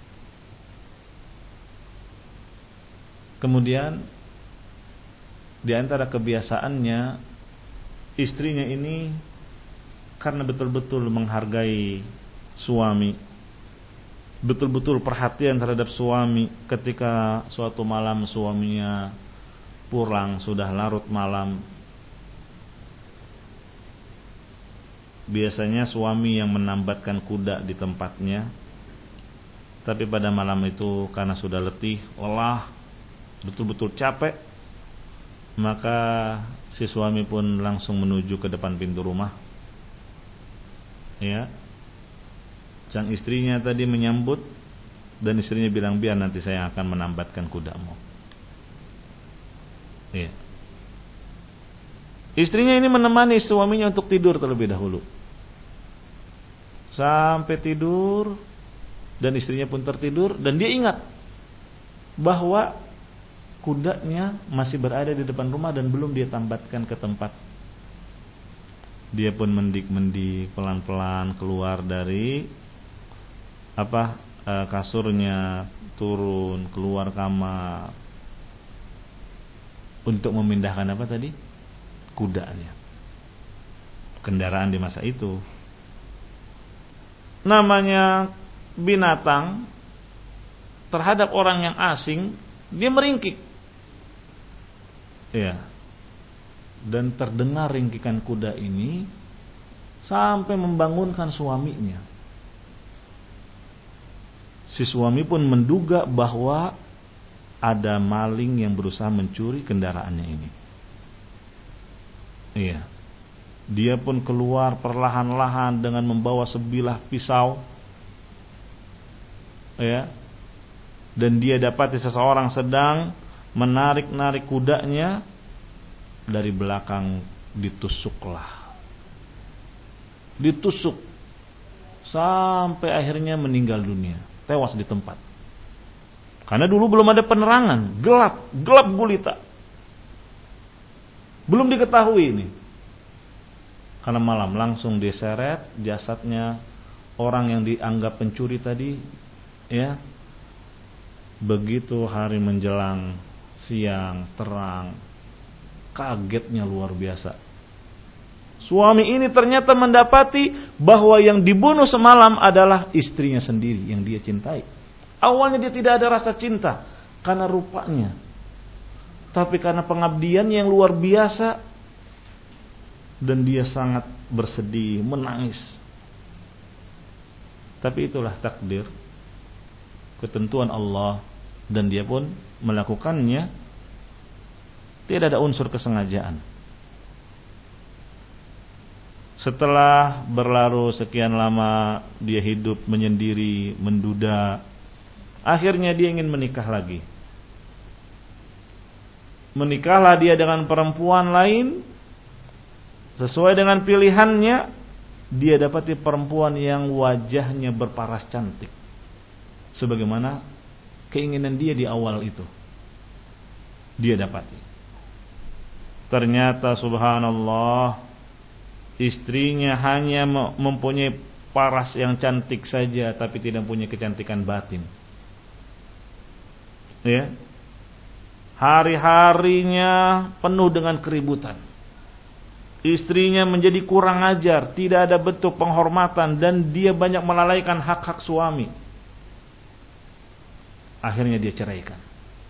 Kemudian di antara kebiasaannya, istrinya ini karena betul-betul menghargai suami, betul-betul perhatian terhadap suami, ketika suatu malam suaminya pulang sudah larut malam, biasanya suami yang menambatkan kuda di tempatnya. Tapi pada malam itu karena sudah letih, lelah, betul-betul capek, maka si suami pun langsung menuju ke depan pintu rumah. Ya, sang istrinya tadi menyambut, dan istrinya bilang, biar nanti saya akan menambatkan kudamu. Ya. Istrinya ini menemani suaminya untuk tidur terlebih dahulu. Sampai tidur, dan istrinya pun tertidur, dan dia ingat bahwa kudanya masih berada di depan rumah dan belum dia tambatkan ke tempat. Dia pun mendik-mendik pelan-pelan keluar dari kasurnya, turun keluar kamar untuk memindahkan kudanya. Kendaraan di masa itu, namanya binatang terhadap orang yang asing, dia meringkik. Ya. Dan terdengar ringkikan kuda ini sampai membangunkan suaminya. Si suami pun menduga bahwa ada maling yang berusaha mencuri kendaraannya ini. Iya. Dia pun keluar perlahan-lahan dengan membawa sebilah pisau. Ya. Dan dia dapati seseorang sedang menarik-narik kudanya, dari belakang ditusuklah. Ditusuk sampai akhirnya meninggal dunia, tewas di tempat. Karena dulu belum ada penerangan, gelap gulita. Belum diketahui ini. Karena malam langsung diseret jasadnya orang yang dianggap pencuri tadi, ya. Begitu hari menjelang siang terang, kagetnya luar biasa. Suami ini ternyata mendapati bahwa yang dibunuh semalam adalah istrinya sendiri yang dia cintai. Awalnya dia tidak ada rasa cinta karena rupanya, tapi karena pengabdian yang luar biasa, dan dia sangat bersedih, menangis. Tapi itulah takdir, ketentuan Allah, dan dia pun melakukannya. Tidak ada unsur kesengajaan. Setelah berlalu sekian lama dia hidup menyendiri, menduda, akhirnya dia ingin menikah lagi. Menikahlah dia dengan perempuan lain. Sesuai dengan pilihannya, dia dapati perempuan yang wajahnya berparas cantik, sebagaimana keinginan dia di awal itu. Dia dapati. Ternyata subhanallah, istrinya hanya mempunyai paras yang cantik saja, tapi tidak punya kecantikan batin. Ya. Hari-harinya penuh dengan keributan. Istrinya menjadi kurang ajar, tidak ada bentuk penghormatan, dan dia banyak melalaikan hak-hak suami. Akhirnya dia ceraikan.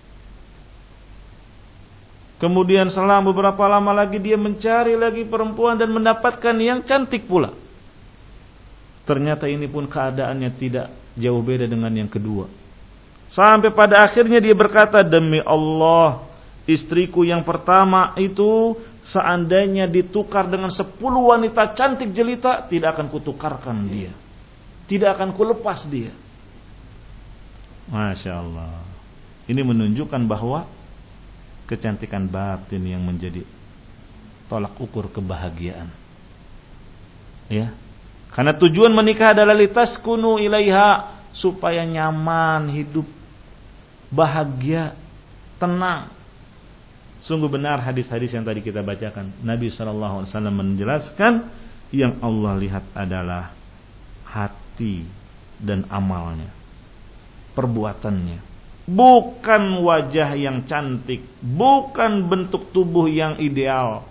Kemudian selama beberapa lama lagi dia mencari lagi perempuan dan mendapatkan yang cantik pula. Ternyata ini pun keadaannya tidak jauh beda dengan yang kedua. Sampai pada akhirnya dia berkata, demi Allah, istriku yang pertama itu seandainya ditukar dengan 10 wanita cantik jelita, tidak akan kutukarkan dia, tidak akan kulepas dia. Masya Allah. Ini menunjukkan bahwa kecantikan batin yang menjadi tolak ukur kebahagiaan. Ya. Karena tujuan menikah adalah litaskunu ilaiha, supaya nyaman, hidup bahagia, tenang. Sungguh benar hadis-hadis yang tadi kita bacakan. Nabi SAW menjelaskan yang Allah lihat adalah hati dan amalnya, perbuatannya. Bukan wajah yang cantik, bukan bentuk tubuh yang ideal.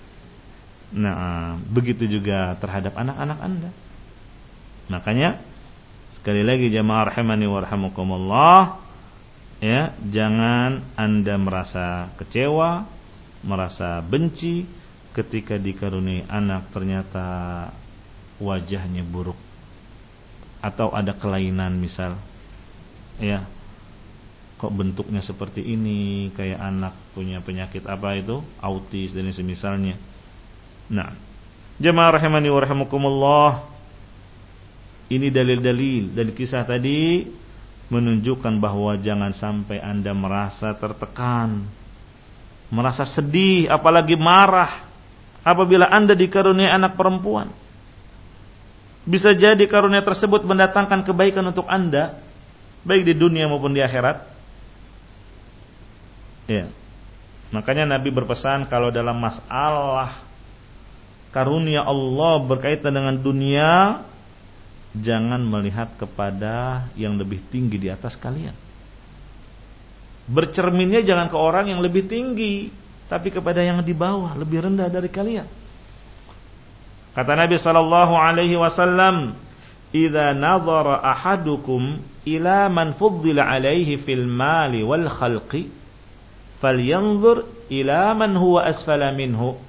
Nah, begitu juga terhadap anak-anak Anda. Makanya sekali lagi jamaah rahimani wa rahimakumullah, ya, jangan Anda merasa kecewa, merasa benci ketika dikaruniai anak ternyata wajahnya buruk atau ada kelainan, misal, ya, kok bentuknya seperti ini, kayak anak punya penyakit apa itu, autis dan semisalnya. Nah, jamaah rahimani wa rahimakumullah, ini dalil-dalil dari kisah tadi menunjukkan bahwa jangan sampai Anda merasa tertekan, merasa sedih, apalagi marah apabila Anda dikaruniai anak perempuan. Bisa jadi karunia tersebut mendatangkan kebaikan untuk Anda, baik di dunia maupun di akhirat. Ya. Makanya Nabi berpesan, kalau dalam masalah karunia Allah berkaitan dengan dunia, jangan melihat kepada yang lebih tinggi di atas kalian. Bercerminnya jangan ke orang yang lebih tinggi, tapi kepada yang di bawah, lebih rendah dari kalian. Kata Nabi SAW, "Idza nadhara ahadukum ila man fuddila alaihi fil mali wal khalqi, falyanzur ila man huwa asfala minhu."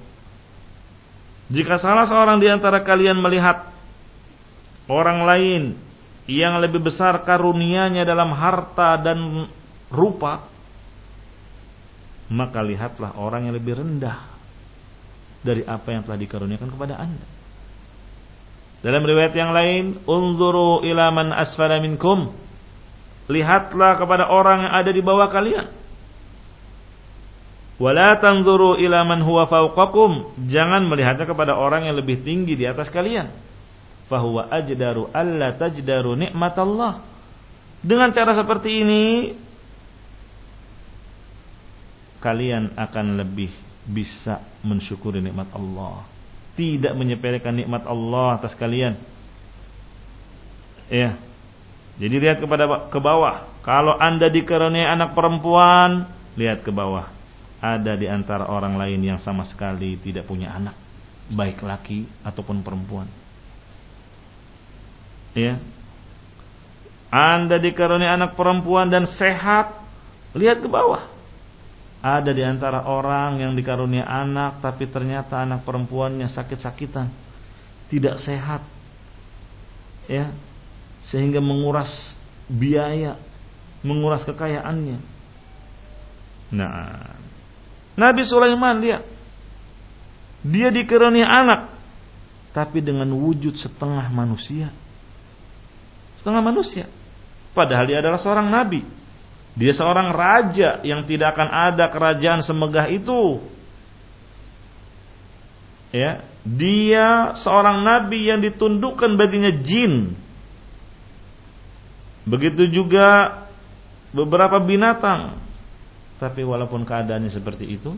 Jika salah seorang di antara kalian melihat orang lain yang lebih besar karunia-Nya dalam harta dan rupa, maka lihatlah orang yang lebih rendah dari apa yang telah dikaruniakan kepada Anda. Dalam riwayat yang lain, unzuru ila man asfala minkum, lihatlah kepada orang yang ada di bawah kalian. Wala tanzuru ila man huwa fawqakum, jangan melihatnya kepada orang yang lebih tinggi di atas kalian. Fahuwa ajdaru alla tajdaru nikmatallah. Dengan cara seperti ini kalian akan lebih bisa mensyukuri nikmat Allah, tidak menyepelekan nikmat Allah atas kalian. Ya. Jadi lihat ke bawah. Kalau Anda dikaruniai anak perempuan, lihat ke bawah. Ada di antara orang lain yang sama sekali tidak punya anak, baik laki ataupun perempuan. Ya. Anda dikaruniai anak perempuan dan sehat, lihat ke bawah. Ada di antara orang yang dikaruniai anak, tapi ternyata anak perempuannya sakit-sakitan, tidak sehat, ya, sehingga menguras biaya, menguras kekayaannya. Nah, Nabi Sulaiman lihat, dia dikaruniai anak, tapi dengan wujud setengah manusia. Setengah manusia. Padahal dia adalah seorang nabi. Dia seorang raja yang tidak akan ada kerajaan semegah itu. Ya, dia seorang nabi yang ditundukkan baginya jin. Begitu juga beberapa binatang. Tapi walaupun keadaannya seperti itu,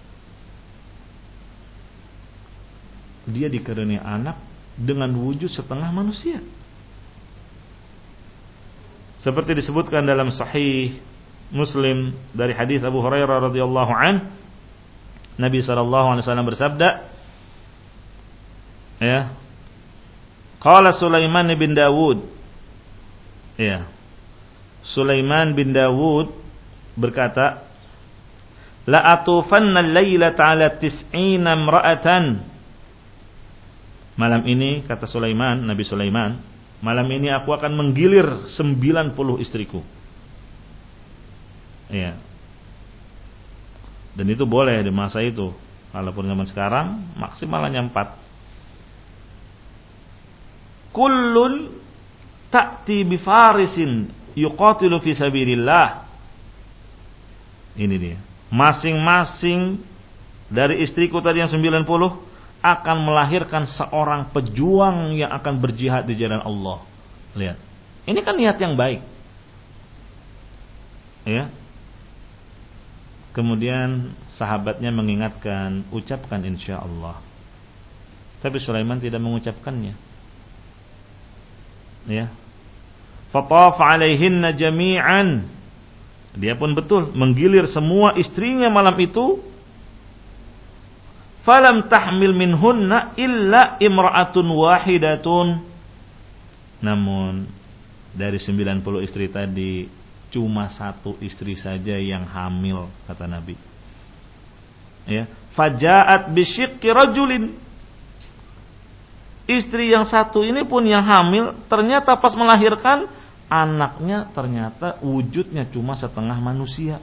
dia dikaruniai anak dengan wujud setengah manusia. Seperti disebutkan dalam Sahih Muslim dari hadis Abu Hurairah radhiyallahu an, Nabi sallallahu alaihi wasallam bersabda, ya, qala Sulaiman bin Dawud, ya, Sulaiman bin Dawud berkata, la atufanna al-lailata ala 90 imra'atan. Malam ini, kata Sulaiman, Nabi Sulaiman, malam ini aku akan menggilir 90 istriku. Ya. Dan itu boleh di masa itu. Walaupun zaman sekarang maksimal hanya 4. Kullun ta'ti bi farisin yuqatilu fi sabilillah. Ini dia. Masing-masing dari istriku tadi yang 90 akan melahirkan seorang pejuang yang akan berjihad di jalan Allah. Lihat. Ini kan niat yang baik. Ya. Kemudian sahabatnya mengingatkan, ucapkan insyaallah. Tapi Sulaiman tidak mengucapkannya. Ya. Fataf alaihinna jami'an. Dia pun betul menggilir semua istrinya malam itu. Falam tahmil minhunna illa imra'atun wahidatun. Namun dari 90 istri tadi cuma 1 istri saja yang hamil, kata Nabi. Ya, faja'at bisyiqqi rajulin. Istri yang 1 ini pun yang hamil, ternyata pas melahirkan anaknya ternyata wujudnya cuma setengah manusia.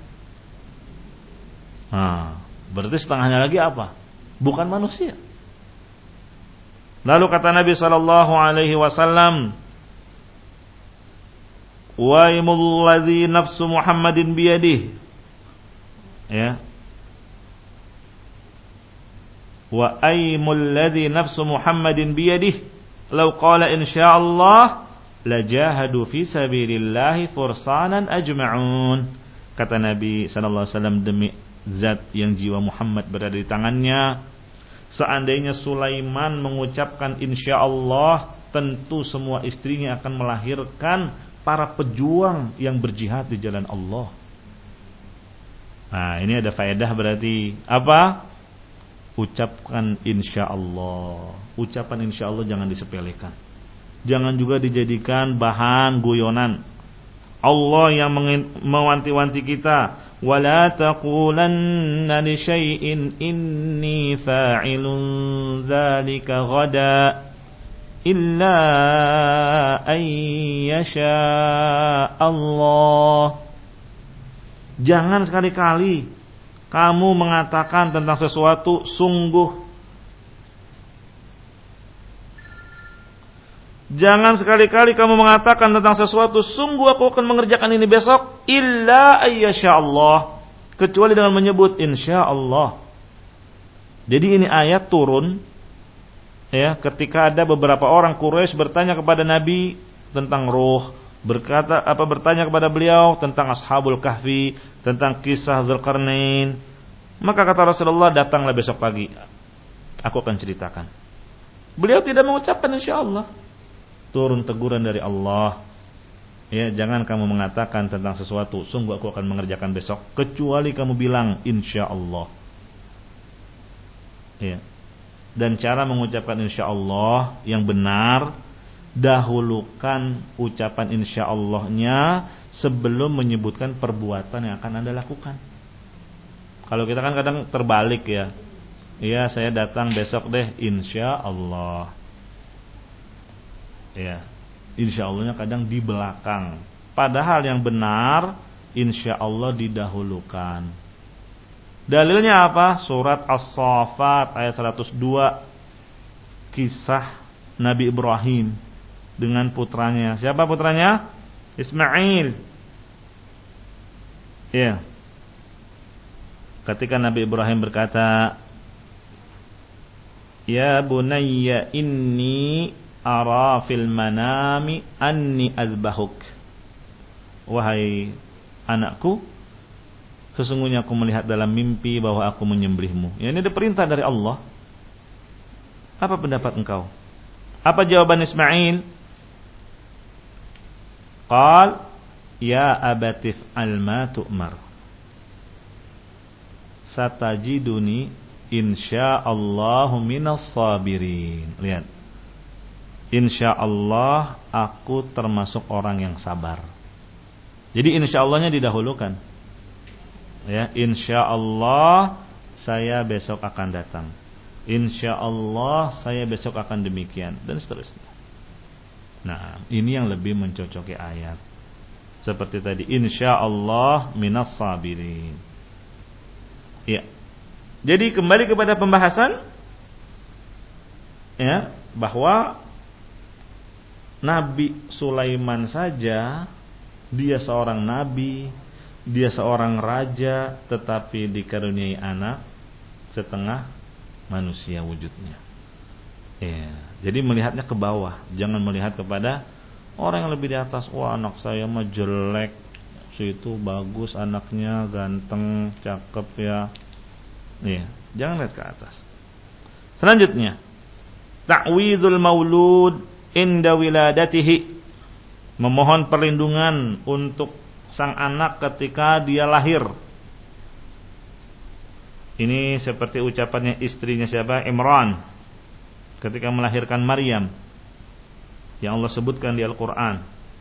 Nah, berarti setengahnya lagi apa? Bukan manusia. Lalu kata Nabi sallallahu alaihi wasallam, wa imulladzi nafsu Muhammadin biyadihi. Ya. Wa aymul ladzi nafsu Muhammadin biyadihi law qala insyaallah lajahadu fi sabilillahi fursanan ajma'un. Kata Nabi sallallahu alaihi wasallam, demi zat yang jiwa Muhammad berada di tangannya, seandainya Sulaiman mengucapkan insyaallah, tentu semua istrinya akan melahirkan para pejuang yang berjihad di jalan Allah. Nah, ini ada faedah berarti apa? Ucapkan insyaallah. Ucapan insyaallah jangan disepelekan. Jangan juga dijadikan bahan guyonan. Allah yang mewanti-wanti kita, wala taqulanna li syai'in inni fa'ilun dzalika ghada illa an yasha Allah. Jangan sekali-kali kamu mengatakan tentang sesuatu sungguh. Jangan sekali-kali kamu mengatakan tentang sesuatu sungguh aku akan mengerjakan ini besok, illa ayyasha Allah, kecuali dengan menyebut insyaallah. Jadi ini ayat turun ya ketika ada beberapa orang Quraisy bertanya kepada Nabi tentang ruh, bertanya kepada beliau tentang Ashabul Kahfi, tentang kisah Dzulqarnain. Maka kata Rasulullah, datanglah besok pagi, aku akan ceritakan. Beliau tidak mengucapkan insyaallah. Turun teguran dari Allah, ya, jangan kamu mengatakan tentang sesuatu sungguh aku akan mengerjakan besok, kecuali kamu bilang insyaallah. Ya. Dan cara mengucapkan insyaallah yang benar, dahulukan ucapan insya'Allahnya sebelum menyebutkan perbuatan yang akan Anda lakukan. Kalau kita kan kadang terbalik ya. Iya, saya datang besok deh insya'Allah. Ya. Insya'Allahnya kadang di belakang. Padahal yang benar insya'Allah didahulukan. Dalilnya apa? Surat As-Saffat ayat 102. Kisah Nabi Ibrahim dengan putranya. Siapa putranya? Ismail. Ya. Ketika Nabi Ibrahim berkata, "Ya bunayya inni ara fil manami anni azbahuk." Wahai anakku, sesungguhnya aku melihat dalam mimpi bahwa aku menyembelihmu. Ya, ini ada perintah dari Allah. Apa pendapat engkau? Apa jawaban Ismail? Qal ya abatif alma tu'mar, satajiduni insya'allahu minas sabirin. Lihat, insya'allah aku termasuk orang yang sabar. Jadi insya'allahnya didahulukan. Ya, insya'allah saya besok akan datang, insya'allah saya besok akan demikian, dan seterusnya. Nah, ini yang lebih mencocoki ayat. Seperti tadi, insyaallah minas sabirin. Ya. Jadi kembali kepada pembahasan ya, bahwa Nabi Sulaiman saja dia seorang nabi, dia seorang raja, tetapi dikaruniai anak setengah manusia wujudnya. Ya, jadi melihatnya ke bawah, jangan melihat kepada orang yang lebih di atas. Wah, anak saya mah jelek, si itu bagus anaknya, ganteng, cakep ya. Ya, jangan lihat ke atas. Selanjutnya, ta'widul maulud inda wiladatihi, memohon perlindungan untuk sang anak ketika dia lahir. Ini seperti ucapannya istrinya siapa? Imran, ketika melahirkan Maryam, yang Allah sebutkan di Al-Quran,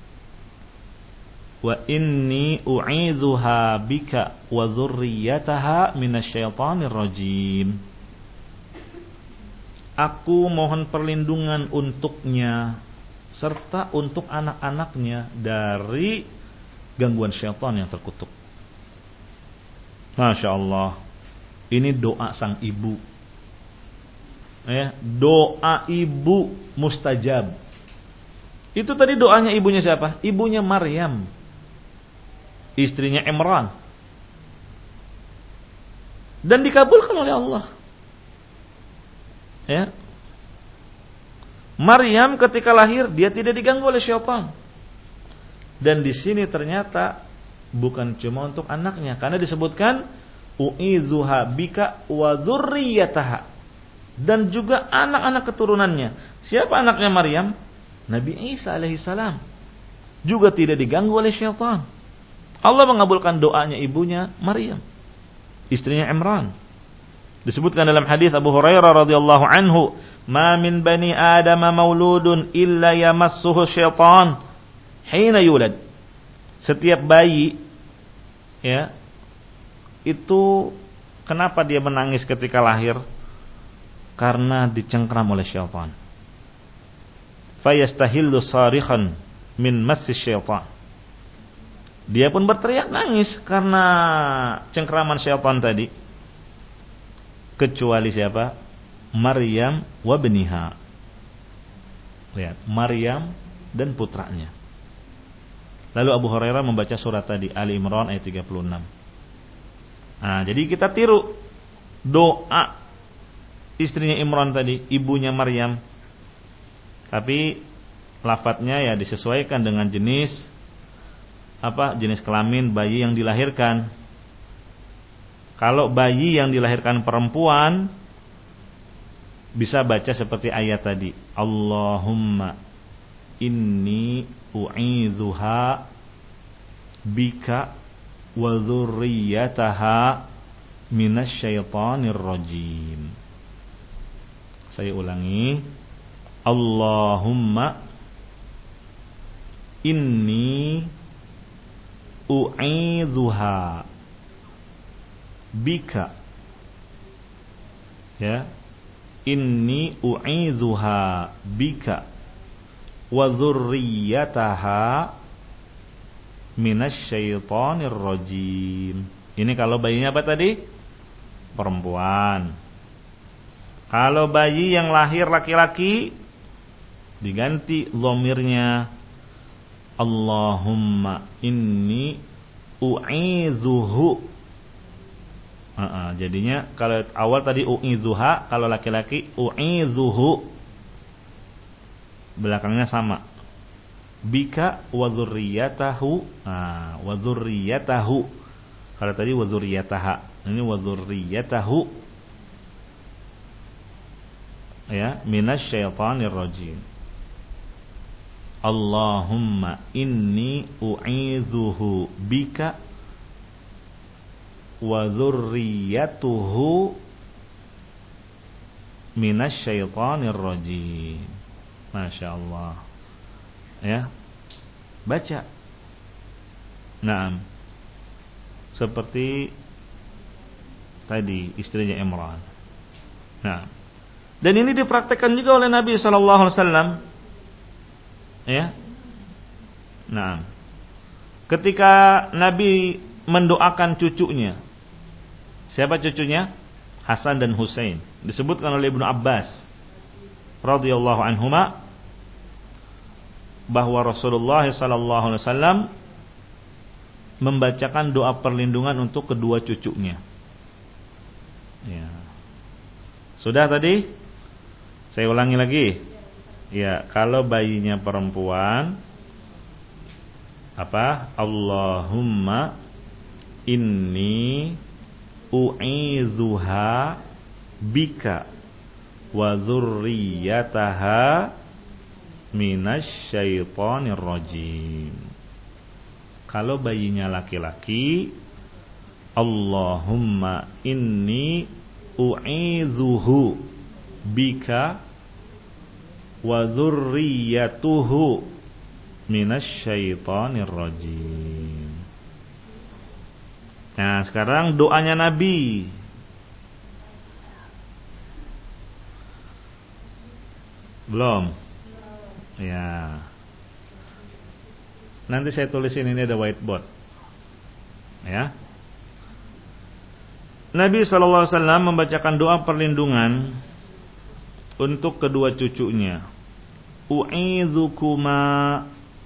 wa inni u'idzuha bika wa dzurriyyataha minasyaitonir rajim. Aku mohon perlindungan untuknya serta untuk anak-anaknya dari gangguan syaitan yang terkutuk. Masya Allah, ini doa sang ibu. Doa ibu mustajab. Itu tadi doanya ibunya siapa? Ibunya Maryam, istrinya Imran, dan dikabulkan oleh Allah. Ya, Maryam ketika lahir dia tidak diganggu oleh syaitan. Dan di sini ternyata bukan cuma untuk anaknya, karena disebutkan u'izuha bika wa dzurriyyataha, dan juga anak-anak keturunannya. Siapa anaknya Maryam? Nabi Isa alaihissalam, juga tidak diganggu oleh syaitan. Allah mengabulkan doanya ibunya Maryam, istrinya Imran. Disebutkan dalam hadis Abu Hurairah radhiyallahu anhu, "Ma min bani Adam mauludun illa yamassuhu syaitan hina yulad." Setiap bayi ya, itu kenapa dia menangis ketika lahir? Karena dicengkram oleh syaitan. fayastahillu sarikhan min massis syaitan. Dia pun berteriak nangis karena cengkraman syaitan tadi. Kecuali siapa? Maryam wa bniha. Lihat, Maryam dan putranya. Lalu Abu Hurairah membaca surat tadi, Ali Imran ayat 36. Nah, jadi kita tiru doa istrinya Imran tadi, ibunya Maryam. Tapi lafadznya ya disesuaikan dengan jenis kelamin bayi yang dilahirkan. Kalau bayi yang dilahirkan perempuan, bisa baca seperti ayat tadi, Allahumma inni u'idzuha bika wa dzurriyyataha minasyaitonir rajim. Saya ulangi, Allahumma inni u'idzuha bika, ya, inni u'idzuha bika wa dzurriyyataha minasyaitonir rajim. Ini kalau bayinya apa tadi? Perempuan. Kalau bayi yang lahir laki-laki, diganti dhamirnya, Allahumma inni u'idzuhu. Jadinya kalau awal tadi u'idzuha, kalau laki-laki u'idzuhu, belakangnya sama, bika wa dzurriyyatahu. Wa dzurriyyatahu. Kalau tadi wa dzurriyyataha, ini wa dzurriyyatahu, ya, minasyaitonir rajim. Allahumma inni u'idzuhu bika wa dzurriyyatuhu minasyaitonir rajim. Masya Allah, ya, baca. Naam, seperti tadi istrinya Imran. Nah, dan ini dipraktekkan juga oleh Nabi sallallahu alaihi wasallam, ya. Nah, ketika Nabi mendoakan cucunya, siapa cucunya? Hasan dan Husain. Disebutkan oleh Ibnu Abbas radhiyallahu anhuma bahwa Rasulullah sallallahu alaihi wasallam membacakan doa perlindungan untuk kedua cucunya. Ya. Sudah tadi? Saya ulangi lagi. Ya, kalau bayinya perempuan, apa? Allahumma inni u'idzuha bika wa dzurriyyataha minasyaitonir rajim. Kalau bayinya laki-laki, Allahumma inni u'idzuhu bika wa dzurriyyatuhu minasyaitonir rajim. Nah, sekarang doanya Nabi. Belum? Ya. Nanti saya tulisin, ini ada whiteboard. Ya. Nabi SAW membacakan doa perlindungan untuk kedua cucunya. U'idzukuma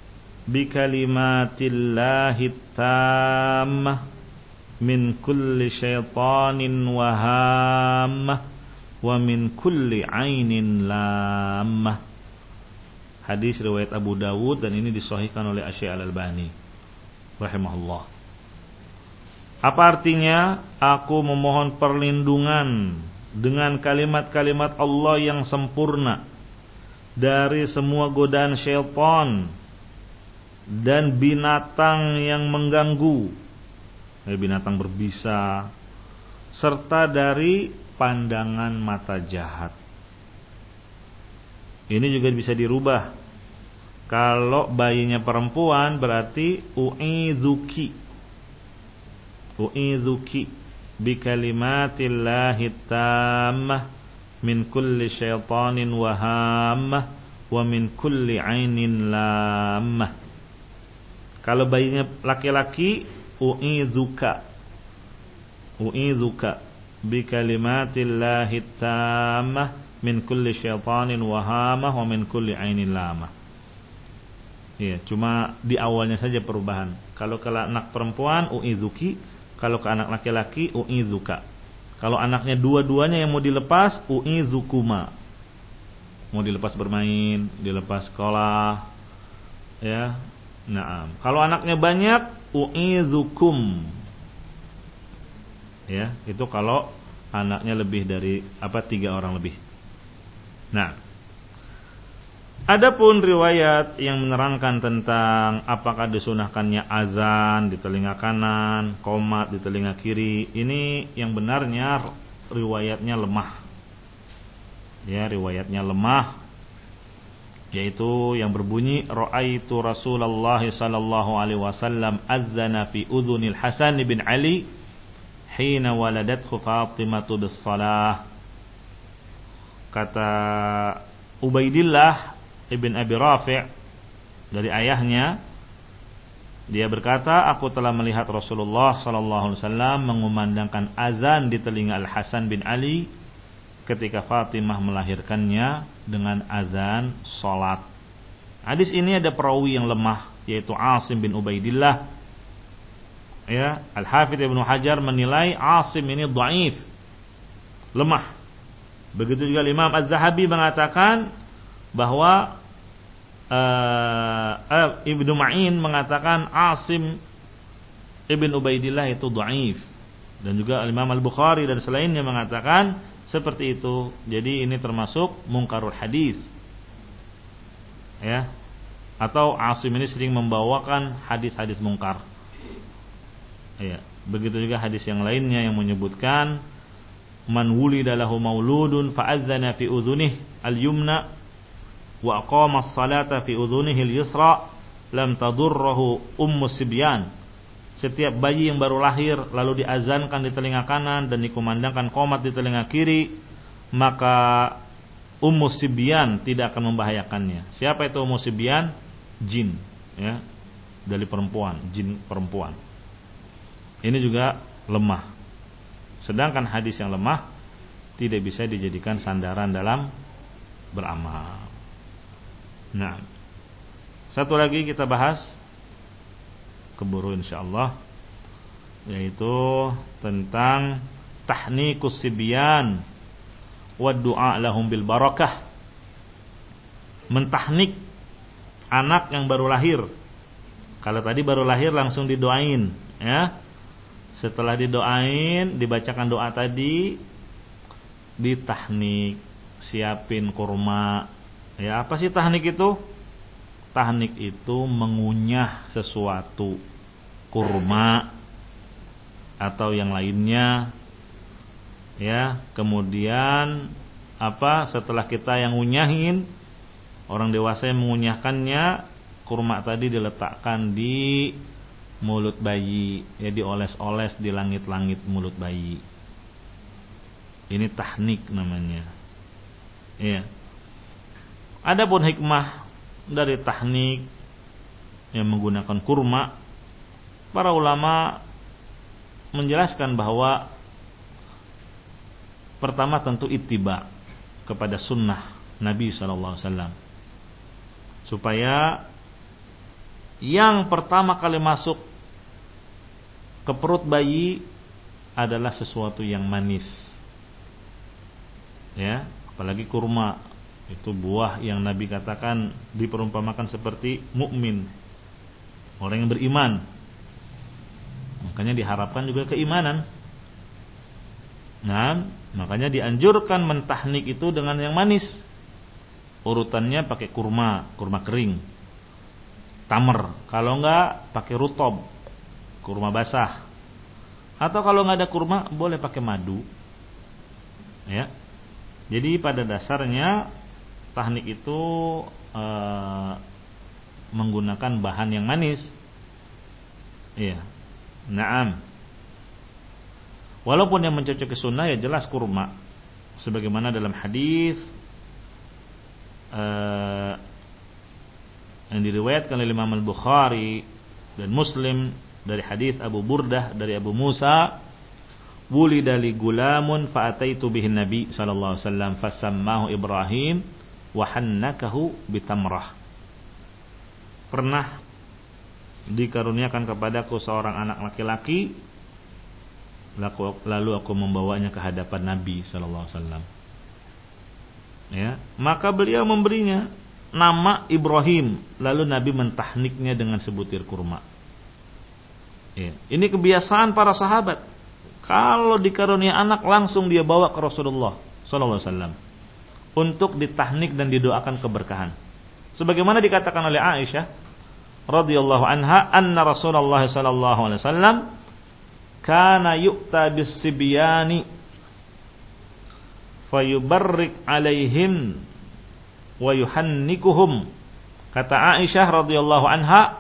bikalimatillahi tammah min kulli syaitanin wahammah wa min kulli ainin lammah. Hadis riwayat Abu Dawud dan ini disahihkan oleh Asy-Syaikh Al-Albani rahimahullah. Apa artinya? Aku memohon perlindungan dengan kalimat-kalimat Allah yang sempurna dari semua godaan syaitan dan binatang yang mengganggu, binatang berbisa, serta dari pandangan mata jahat. Ini juga bisa dirubah. Kalau bayinya perempuan berarti u'idzuki bikalimatillahi tammah min kulli syaitanin wahammah wa min kulli ainin lammah. Kalau bayinya laki-laki, u'izuka bi kalimatillahi tammah min kulli syaitanin wahamah wa min kulli ainin lamah. Ya, cuma di awalnya saja perubahan. Kalau ke anak perempuan u'izuki, kalau ke anak laki-laki u'izuka. Kalau anaknya dua-duanya yang mau dilepas, u'izukuma. Mau dilepas bermain, dilepas sekolah, ya. Naam. Kalau anaknya banyak, u'izukum. Ya, itu kalau anaknya lebih dari 3 orang lebih. Nah, adapun riwayat yang menerangkan tentang apakah disunahkannya azan di telinga kanan, qomat di telinga kiri, ini yang benarnya riwayatnya lemah. Ya, riwayatnya lemah, yaitu yang berbunyi ra'aitu Rasulullah sallallahu alaihi wasallam azana fi udhunil Hasan bin Ali hina waladathu Fatimatu bis salah. Kata Ubaidillah ibn Abi Rafi' dari ayahnya, dia berkata, aku telah melihat Rasulullah sallallahu alaihi wasallam mengumandangkan azan di telinga Al Hasan bin Ali ketika Fatimah melahirkannya dengan azan salat. Hadis ini ada perawi yang lemah, yaitu Asim bin Ubaidillah. Ya, Al-Hafidz Ibnu Hajar menilai Asim ini dhaif, lemah. Begitu juga Imam Az-Zahabi mengatakan bahwa Ibnu Ma'in mengatakan Asim ibn Ubaidillah itu dhaif, dan juga Imam Al-Bukhari dan selainnya mengatakan seperti itu. Jadi ini termasuk mungkarul hadis, ya, atau Asim ini sering membawakan hadis-hadis mungkar. Ya, begitu juga hadis yang lainnya yang menyebutkan man wulida lahu mauludun fa'adzana fi udhunih al-yumna wa aqama as-salata fi udhunihi al-yusra lam tadurruhu ummus sibyan. Setiap bayi yang baru lahir lalu diazankan di telinga kanan dan dikumandangkan qomat di telinga kiri, maka ummus sibyan tidak akan membahayakannya. Siapa itu ummus sibyan? Jin, ya, dari perempuan, jin perempuan. Ini juga lemah. Sedangkan hadis yang lemah tidak bisa dijadikan sandaran dalam beramal. Nah, satu lagi kita bahas, keburu insyaallah, yaitu tentang tahnikus sibyan wa du'a lahum bil barakah. Mentahnik anak yang baru lahir. Kalau tadi baru lahir langsung didoain, ya. Setelah didoain, dibacakan doa tadi, ditahnik, siapin kurma. Ya, apa sih tahnik itu? Tahnik itu mengunyah sesuatu, kurma atau yang lainnya. Ya, kemudian setelah kita yang ngunyahin, orang dewasa yang mengunyahkannya, kurma tadi diletakkan di mulut bayi, ya, dioles-oles di langit-langit mulut bayi. Ini tahnik namanya. Ya. Adapun hikmah dari tahnik yang menggunakan kurma, para ulama menjelaskan bahwa pertama tentu ittiba kepada sunnah Nabi SAW, supaya yang pertama kali masuk ke perut bayi adalah sesuatu yang manis, ya, apalagi kurma. Itu buah yang Nabi katakan diperumpamakan seperti mukmin, orang yang beriman. Makanya diharapkan juga keimanan. Nah, makanya dianjurkan mentahnik itu dengan yang manis. Urutannya pakai kurma kering, tamer. Kalau enggak pakai rutob, kurma basah. Atau kalau enggak ada kurma boleh pakai madu. Ya. Jadi pada dasarnya tahnik itu menggunakan bahan yang manis. Iya. Naam. Walaupun yang mencocoki sunnah ya jelas kurma. Sebagaimana dalam hadis yang diriwayatkan oleh Imam Al-Bukhari dan Muslim dari hadis Abu Burdah dari Abu Musa, wulida li gulamun fa ataitu bihin nabi sallallahu alaihi wasallam fasammahu Ibrahim wa hannakahu bitamrah. Pernah dikaruniakan kepadaku seorang anak laki-laki, lalu aku membawanya ke hadapan Nabi sallallahu alaihi wasallam. Ya, maka beliau memberinya nama Ibrahim, lalu Nabi mentahniknya dengan sebutir kurma. Ya, ini kebiasaan para sahabat. Kalau dikarunia anak langsung dia bawa ke Rasulullah sallallahu alaihi wasallam untuk ditahnik dan didoakan keberkahan. Sebagaimana dikatakan oleh Aisyah radhiyallahu anha, anna Rasulullah sallallahu alaihi wasallam kana yu'ta bis-sibyani fayubarrik alaihim wa yuhannikuhum. Kata Aisyah radhiyallahu anha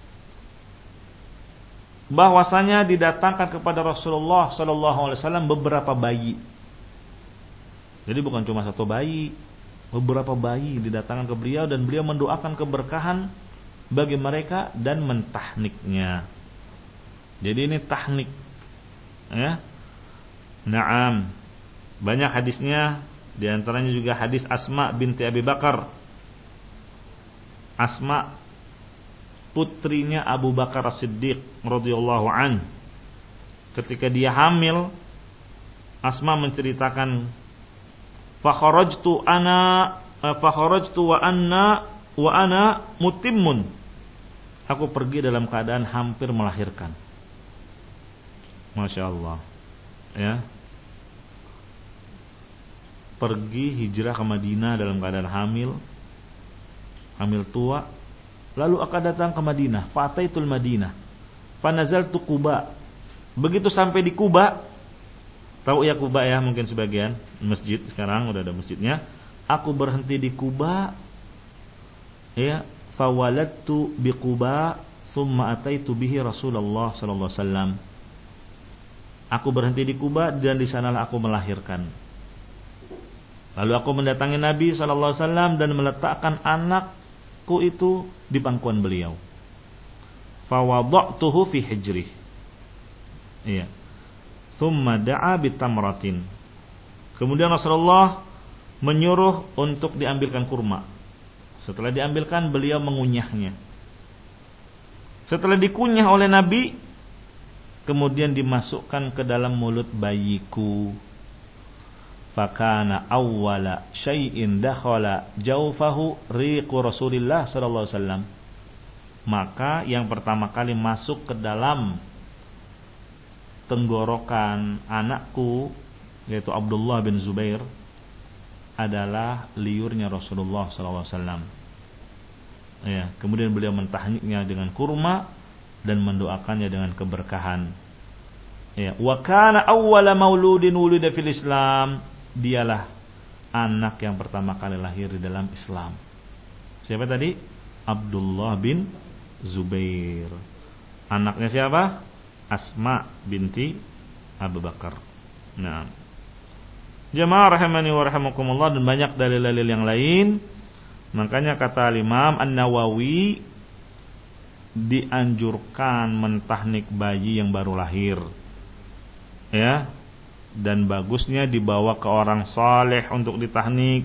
bahwasanya didatangkan kepada Rasulullah sallallahu alaihi wasallam beberapa bayi. Jadi bukan cuma satu bayi, beberapa bayi didatangkan ke beliau dan beliau mendoakan keberkahan bagi mereka dan mentahniknya. Jadi ini tahnik, ya. Naam. Banyak hadisnya, di antaranya juga hadis Asma binti Abi Bakar. Asma putrinya Abu Bakar As-Siddiq radhiyallahu an. Ketika dia hamil, Asma menceritakan, fa kharajtu wa ana mutimmun. Aku pergi dalam keadaan hampir melahirkan. Masya Allah, ya. Pergi hijrah ke Madinah dalam keadaan hamil tua. Lalu akan datang ke Madinah, fataitul Madinah, fanazaltu Quba. Begitu sampai di Quba, tahu ya Quba ya, mungkin sebagian masjid sekarang udah ada masjidnya. Aku berhenti di Quba, ya, fawaladtu bi Quba, summa ataitu bihi Rasulullah sallallahu alaihi wasallam. Aku berhenti di Quba dan di sanalah aku melahirkan. Lalu aku mendatangi Nabi sallallahu alaihi wasallam dan meletakkan anakku itu di pangkuan beliau. Fa wada'tuhu fi hijrih. Iya. Tsumma da'a bitamratin. Kemudian Rasulullah menyuruh untuk diambilkan kurma. Setelah diambilkan beliau mengunyahnya. Setelah dikunyah oleh Nabi, kemudian dimasukkan ke dalam mulut bayiku. Fakana awwala syai'in dakhala jaufahu riqu Rasulillah sallallahu alaihi wasallam. Maka yang pertama kali masuk ke dalam tenggorokan anakku, yaitu Abdullah bin Zubair, adalah liurnya Rasulullah sallallahu alaihi wasallam. Ya, kemudian beliau mentahniknya dengan kurma dan mendoakannya dengan keberkahan. Ya, wa kana awwala mauludin wulida fil Islam. Dialah anak yang pertama kali lahir di dalam Islam. Siapa tadi? Abdullah bin Zubair. Anaknya siapa? Asma binti Abu Bakar. Nah, jamaah rahimani wa rahimakumullah, dan banyak dalil-dalil yang lain. Makanya kata Imam An-Nawawi, dianjurkan mentahnik bayi yang baru lahir, ya. Dan bagusnya dibawa ke orang saleh untuk ditahnik.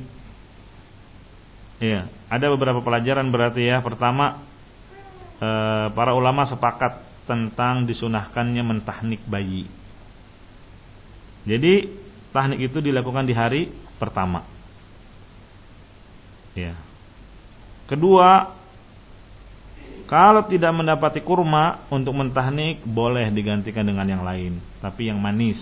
Ya, ada beberapa pelajaran berarti ya. Pertama, para ulama sepakat tentang disunahkannya mentahnik bayi. Jadi tahnik itu dilakukan di hari pertama. Ya. Kedua, kalau tidak mendapati kurma untuk mentahnik, boleh digantikan dengan yang lain, tapi yang manis.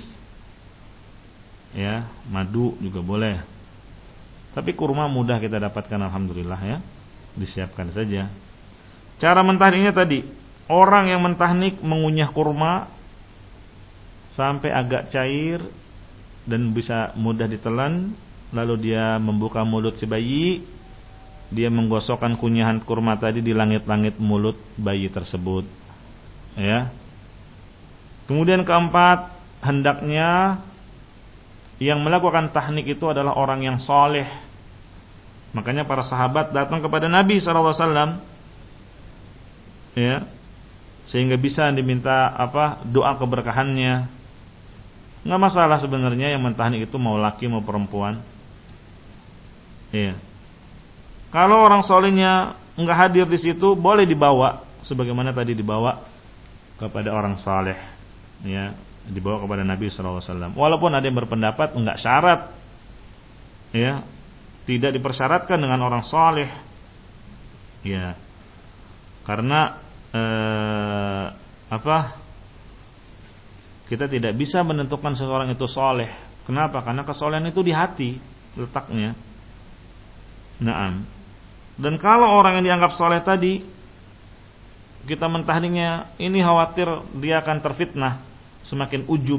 Ya, madu juga boleh. Tapi kurma mudah kita dapatkan, alhamdulillah ya. Disiapkan saja. Cara mentahniknya tadi, orang yang mentahnik mengunyah kurma sampai agak cair dan bisa mudah ditelan, lalu dia membuka mulut si bayi, dia menggosokkan kunyahan kurma tadi di langit-langit mulut bayi tersebut. Ya. Kemudian keempat, hendaknya yang melakukan tahnik itu adalah orang yang soleh, Makanya para sahabat datang kepada Nabi SAW, ya, sehingga bisa diminta doa keberkahannya. Nggak masalah sebenarnya yang mentahnik itu mau laki mau perempuan. Ya. Kalau orang solehnya nggak hadir di situ, boleh dibawa, sebagaimana tadi dibawa kepada orang saleh, ya, dibawa kepada Nabi SAW. Walaupun ada yang berpendapat nggak syarat, ya, tidak dipersyaratkan dengan orang saleh, ya, karena kita tidak bisa menentukan seseorang itu saleh. Kenapa? Karena kesolehan itu di hati letaknya. Naam. Dan kalau orang yang dianggap saleh tadi kita mentahniknya, ini khawatir dia akan terfitnah, semakin ujub.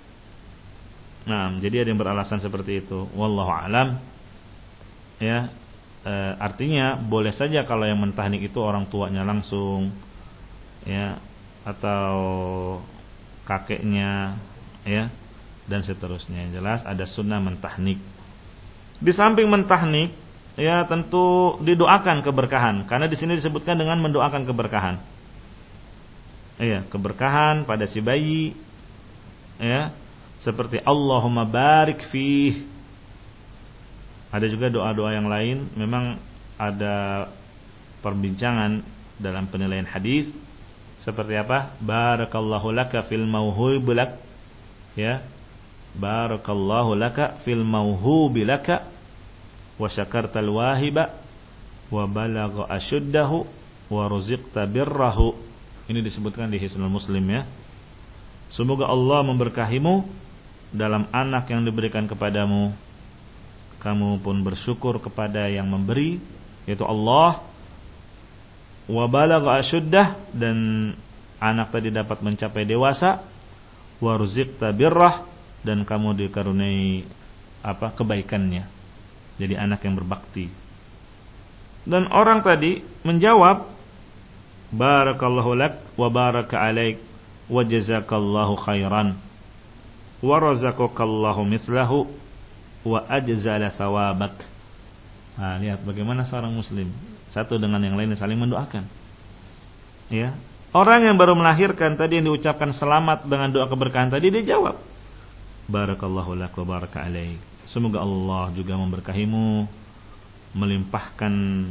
Nah, jadi ada yang beralasan seperti itu. Wallahu alam. Ya, artinya boleh saja kalau yang mentahnik itu orang tuanya langsung, ya, atau kakeknya, ya, dan seterusnya. Yang jelas ada sunnah mentahnik. Di samping mentahnik, ya, tentu didoakan keberkahan, karena di sini disebutkan dengan mendoakan keberkahan. Iya, keberkahan pada si bayi, ya, seperti Allahumma barik fih. Ada juga doa-doa yang lain. Memang ada perbincangan dalam penilaian hadis. Seperti apa? Barakallahu laka fil mauhubi lak, ya, barakallahu laka fil mauhubi laka wa syakartal wahiba wa balagha ashuddahu wa ruziqta birrahu. Ini disebutkan di Hisnul Muslim, ya. Semoga Allah memberkahimu dalam anak yang diberikan kepadamu. Kamu pun bersyukur kepada yang memberi, yaitu Allah. Wa balagha ashuddah, dan anak tadi dapat mencapai dewasa. Wa ruziqta birrah, dan kamu dikaruniai kebaikannya. Jadi anak yang berbakti. Dan orang tadi menjawab, barakallahu lak wa baraka alaik wa jazakallahu khairan wa razaqakallahu mislahu wa ajzala thawabak. Nah, lihat bagaimana seorang muslim satu dengan yang lainnya saling mendoakan. Ya, orang yang baru melahirkan tadi yang diucapkan selamat dengan doa keberkahan tadi, dia jawab, barakallahu lak wa baraka alaik. Semoga Allah juga memberkahimu, melimpahkan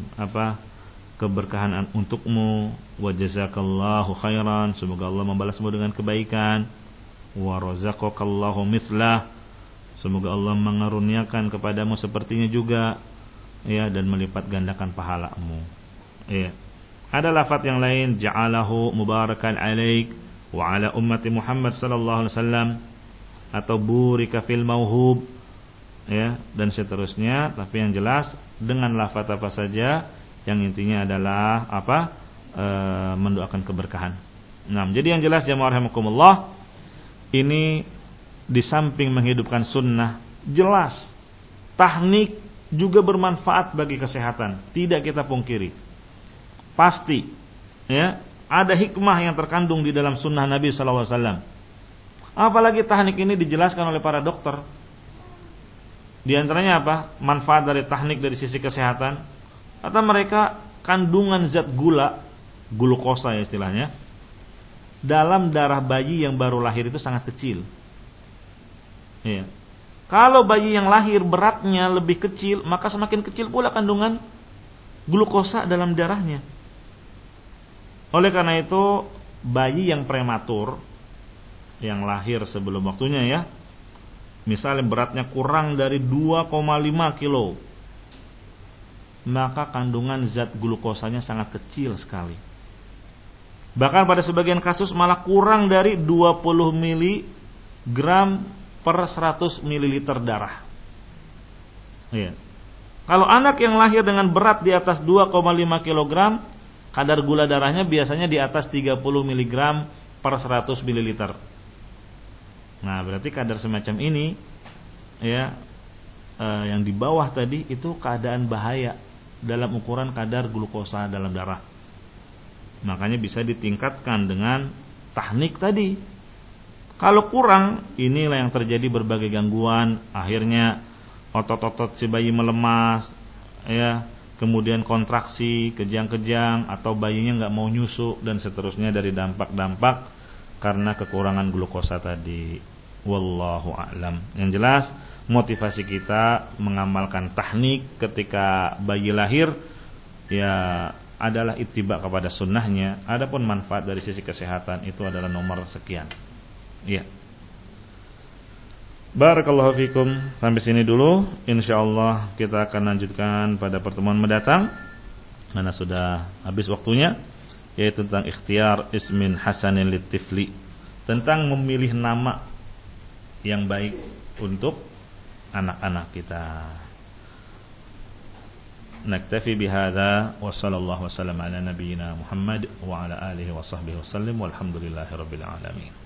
keberkahan untukmu, wa jazakallahu khairan, semoga Allah membalasmu dengan kebaikan, wa razaqakallahu mislah, semoga Allah mengaruniakan kepadamu sepertinya juga, ya, dan melipat gandakan pahalamu. Ya. Ada lafaz yang lain, ja'alahu mubarakan alaik wa ala ummati Muhammad sallallahu alaihi wasallam, atau burika fil mauhub, ya, dan seterusnya. Tapi yang jelas dengan lafaz apa saja, yang intinya adalah mendoakan keberkahan. Nah, jadi yang jelas jamaah rahimakumullah, ini di samping menghidupkan sunnah, jelas tahnik juga bermanfaat bagi kesehatan, tidak kita pungkiri. Pasti, ya, ada hikmah yang terkandung di dalam sunnah Nabi sallallahu alaihi wasallam. Apalagi tahnik ini dijelaskan oleh para dokter. Di antaranya apa? Manfaat dari tahnik dari sisi kesehatan. Kata mereka, kandungan zat glukosa ya istilahnya, dalam darah bayi yang baru lahir itu sangat kecil. Ya. Kalau bayi yang lahir beratnya lebih kecil, maka semakin kecil pula kandungan glukosa dalam darahnya. Oleh karena itu, bayi yang prematur, yang lahir sebelum waktunya, ya, misalnya beratnya kurang dari 2,5 kilo, maka kandungan zat glukosanya sangat kecil sekali. Bahkan pada sebagian kasus malah kurang dari 20 mg per 100 ml darah. Ya. Kalau anak yang lahir dengan berat di atas 2,5 kg, kadar gula darahnya biasanya di atas 30 mg per 100 ml. Nah, berarti kadar semacam ini, ya, yang di bawah tadi itu keadaan bahaya dalam ukuran kadar glukosa dalam darah. Makanya bisa ditingkatkan dengan tahnik tadi. Kalau kurang, inilah yang terjadi berbagai gangguan. Akhirnya otot-otot si bayi melemas, ya, kemudian kontraksi, kejang-kejang, atau bayinya nggak mau nyusu dan seterusnya dari dampak-dampak karena kekurangan glukosa tadi. Wallahu a'lam. Yang jelas motivasi kita mengamalkan tahnik ketika bayi lahir ya adalah ittiba kepada sunnahnya. Adapun manfaat dari sisi kesehatan itu adalah nomor sekian. Ya. Barakallahu fikum. Sampai sini dulu. Insyaallah kita akan lanjutkan pada pertemuan mendatang karena sudah habis waktunya, yaitu tentang ikhtiyar ismin hasanin litifli, tentang memilih nama yang baik untuk anak-anak kita. Naktafi bihadza wa sallallahu wasallam ala nabiyyina Muhammad wa ala alihi wa sahbihi wasallam walhamdulillahi rabbil alamin.